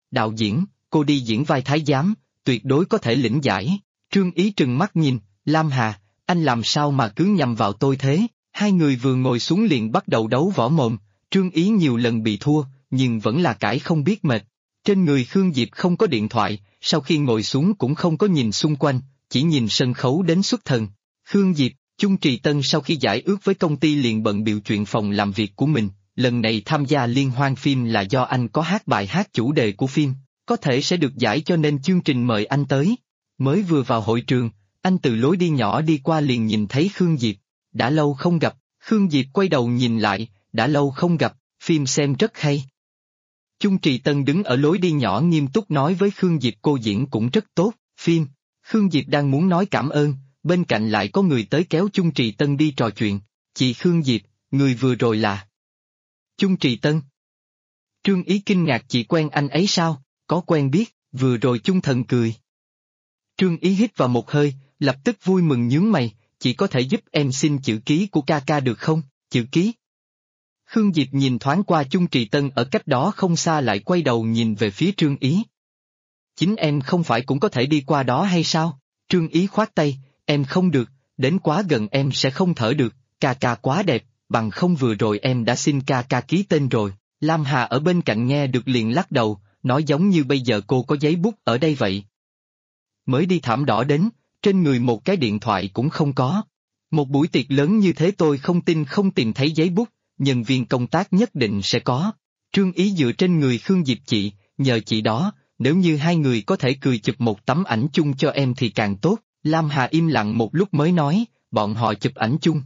đạo diễn, cô đi diễn vai thái giám, tuyệt đối có thể lĩnh giải. Trương Ý trừng mắt nhìn, Lam Hà, anh làm sao mà cứ nhằm vào tôi thế? Hai người vừa ngồi xuống liền bắt đầu đấu võ mồm, Trương Ý nhiều lần bị thua, nhưng vẫn là cãi không biết mệt. Trên người Khương Diệp không có điện thoại, sau khi ngồi xuống cũng không có nhìn xung quanh, chỉ nhìn sân khấu đến xuất thần. Khương Diệp, Chung Trì Tân sau khi giải ước với công ty liền bận biểu chuyện phòng làm việc của mình, lần này tham gia liên hoan phim là do anh có hát bài hát chủ đề của phim, có thể sẽ được giải cho nên chương trình mời anh tới. Mới vừa vào hội trường, anh từ lối đi nhỏ đi qua liền nhìn thấy Khương Diệp, đã lâu không gặp, Khương Diệp quay đầu nhìn lại, đã lâu không gặp, phim xem rất hay. Chung Trì Tân đứng ở lối đi nhỏ nghiêm túc nói với Khương Diệp cô diễn cũng rất tốt, phim. Khương Diệp đang muốn nói cảm ơn, bên cạnh lại có người tới kéo Chung Trì Tân đi trò chuyện. Chị Khương Diệp, người vừa rồi là Chung Trì Tân. Trương Ý kinh ngạc, chị quen anh ấy sao? Có quen biết, vừa rồi Chung Thần cười. Trương Ý hít vào một hơi, lập tức vui mừng nhướng mày, chị có thể giúp em xin chữ ký của ca ca được không? Chữ ký? Khương Diệp nhìn thoáng qua Chung Trì Tân ở cách đó không xa lại quay đầu nhìn về phía Trương Ý. Chính em không phải cũng có thể đi qua đó hay sao? Trương Ý khoát tay, em không được, đến quá gần em sẽ không thở được, ca ca quá đẹp, bằng không vừa rồi em đã xin ca ca ký tên rồi. Lam Hà ở bên cạnh nghe được liền lắc đầu, nói giống như bây giờ cô có giấy bút ở đây vậy. Mới đi thảm đỏ đến, trên người một cái điện thoại cũng không có. Một buổi tiệc lớn như thế tôi không tin không tìm thấy giấy bút, nhân viên công tác nhất định sẽ có. Trương Ý dựa trên người Khương Diệp, chị, nhờ chị đó, nếu như hai người có thể cười chụp một tấm ảnh chung cho em thì càng tốt. Lam Hà im lặng một lúc mới nói, bọn họ chụp ảnh chung.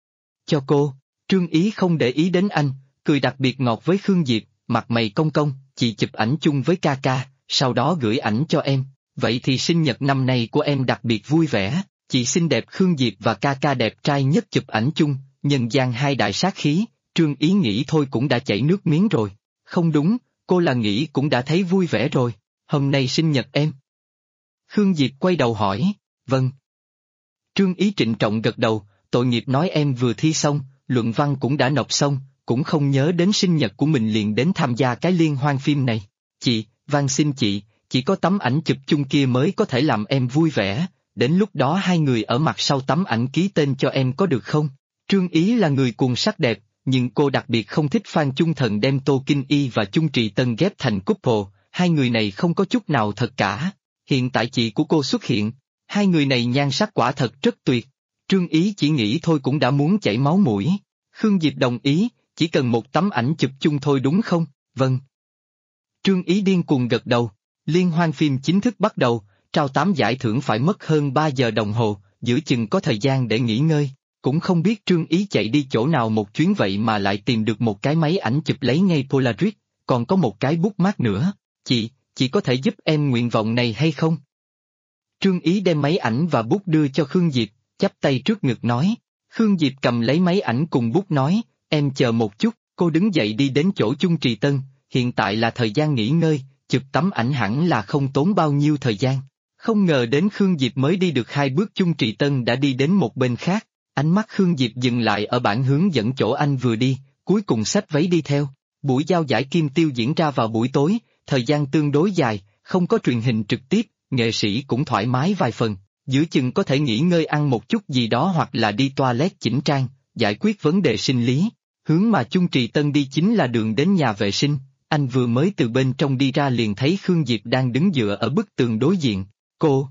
Cho cô, Trương Ý không để ý đến anh, cười đặc biệt ngọt với Khương Diệp, mặt mày cong cong, chị chụp ảnh chung với ca ca, sau đó gửi ảnh cho em. Vậy thì sinh nhật năm nay của em đặc biệt vui vẻ, chị xinh đẹp Khương Diệp và ca ca đẹp trai nhất chụp ảnh chung, nhân gian hai đại sát khí. Trương Ý nghĩ thôi cũng đã chảy nước miếng rồi. Không đúng, cô là nghĩ cũng đã thấy vui vẻ rồi. Hôm nay sinh nhật em. Khương Diệp quay đầu hỏi, vâng. Trương Ý trịnh trọng gật đầu, tội nghiệp nói em vừa thi xong, luận văn cũng đã nộp xong, cũng không nhớ đến sinh nhật của mình liền đến tham gia cái liên hoan phim này. Chị, van xin chị, chỉ có tấm ảnh chụp chung kia mới có thể làm em vui vẻ, đến lúc đó hai người ở mặt sau tấm ảnh ký tên cho em có được không? Trương Ý là người cuồng sắc đẹp, nhưng cô đặc biệt không thích Phan Chung Thần đem Tô Kinh Y và Chung Trì Tân ghép thành couple, hai người này không có chút nào thật cả. Hiện tại chị của cô xuất hiện, hai người này nhan sắc quả thật rất tuyệt. Trương Ý chỉ nghĩ thôi cũng đã muốn chảy máu mũi. Khương Diệp đồng ý, chỉ cần một tấm ảnh chụp chung thôi đúng không? Vâng. Trương Ý điên cuồng gật đầu. Liên hoan phim chính thức bắt đầu, trao 8 giải thưởng phải mất hơn 3 giờ đồng hồ, giữa chừng có thời gian để nghỉ ngơi. Cũng không biết Trương Ý chạy đi chỗ nào một chuyến vậy mà lại tìm được một cái máy ảnh chụp lấy ngay Polaroid, còn có một cái bút mát nữa. Chị có thể giúp em nguyện vọng này hay không? Trương Ý đem máy ảnh và bút đưa cho Khương Diệp, chắp tay trước ngực nói. Khương Diệp cầm lấy máy ảnh cùng bút nói, em chờ một chút, cô đứng dậy đi đến chỗ Chung Trì Tân, hiện tại là thời gian nghỉ ngơi, chụp tấm ảnh hẳn là không tốn bao nhiêu thời gian. Không ngờ đến Khương Diệp mới đi được 2 bước Chung Trì Tân đã đi đến một bên khác, ánh mắt Khương Diệp dừng lại ở bảng hướng dẫn chỗ anh vừa đi, cuối cùng xách váy đi theo. Buổi giao giải Kim Tiêu diễn ra vào buổi tối, thời gian tương đối dài, không có truyền hình trực tiếp, nghệ sĩ cũng thoải mái vài phần, giữa chừng có thể nghỉ ngơi ăn một chút gì đó hoặc là đi toilet chỉnh trang, giải quyết vấn đề sinh lý. Hướng mà Chung Trì Tân đi chính là đường đến nhà vệ sinh, anh vừa mới từ bên trong đi ra liền thấy Khương Diệp đang đứng dựa ở bức tường đối diện. Cô!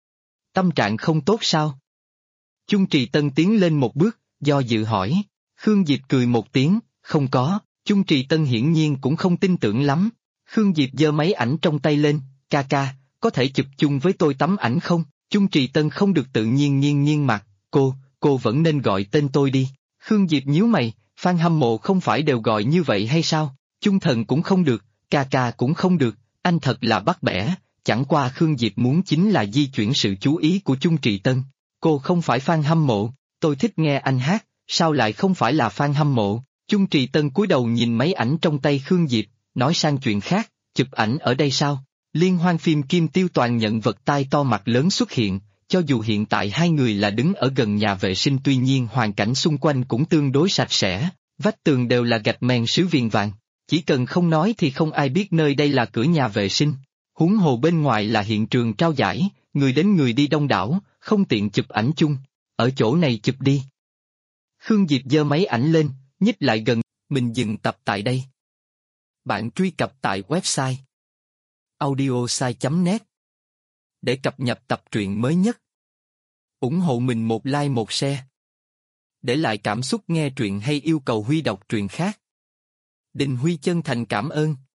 Tâm trạng không tốt sao? Chung Trì Tân tiến lên một bước, do dự hỏi. Khương Diệp cười một tiếng, không có. Chung Trì Tân hiển nhiên cũng không tin tưởng lắm. Khương Diệp giơ máy ảnh trong tay lên, ca ca, có thể chụp chung với tôi tấm ảnh không? Chung Trì Tân không được tự nhiên nghiêng mặt, cô vẫn nên gọi tên tôi đi. Khương Diệp nhíu mày, fan hâm mộ không phải đều gọi như vậy hay sao? Chung Thần cũng không được, ca ca cũng không được, anh thật là bắt bẻ, chẳng qua Khương Diệp muốn chính là di chuyển sự chú ý của Chung Trì Tân. Cô không phải fan hâm mộ, tôi thích nghe anh hát, sao lại không phải là fan hâm mộ? Chung Trì Tân cúi đầu nhìn máy ảnh trong tay Khương Diệp, nói sang chuyện khác, chụp ảnh ở đây sao? Liên hoan phim Kim Tiêu toàn nhận vật tai to mặt lớn xuất hiện, cho dù hiện tại hai người là đứng ở gần nhà vệ sinh tuy nhiên hoàn cảnh xung quanh cũng tương đối sạch sẽ, vách tường đều là gạch men sứ viền vàng. Chỉ cần không nói thì không ai biết nơi đây là cửa nhà vệ sinh. Huống hồ bên ngoài là hiện trường trao giải, người đến người đi đông đảo, không tiện chụp ảnh chung. Ở chỗ này chụp đi. Khương Diệp giơ máy ảnh lên, nhích lại gần, mình dừng tập tại đây. Bạn truy cập tại website audiosai.net để cập nhật tập truyện mới nhất. Ủng hộ mình một like một share. Để lại cảm xúc nghe truyện hay yêu cầu Huy đọc truyện khác. Đình Huy chân thành cảm ơn.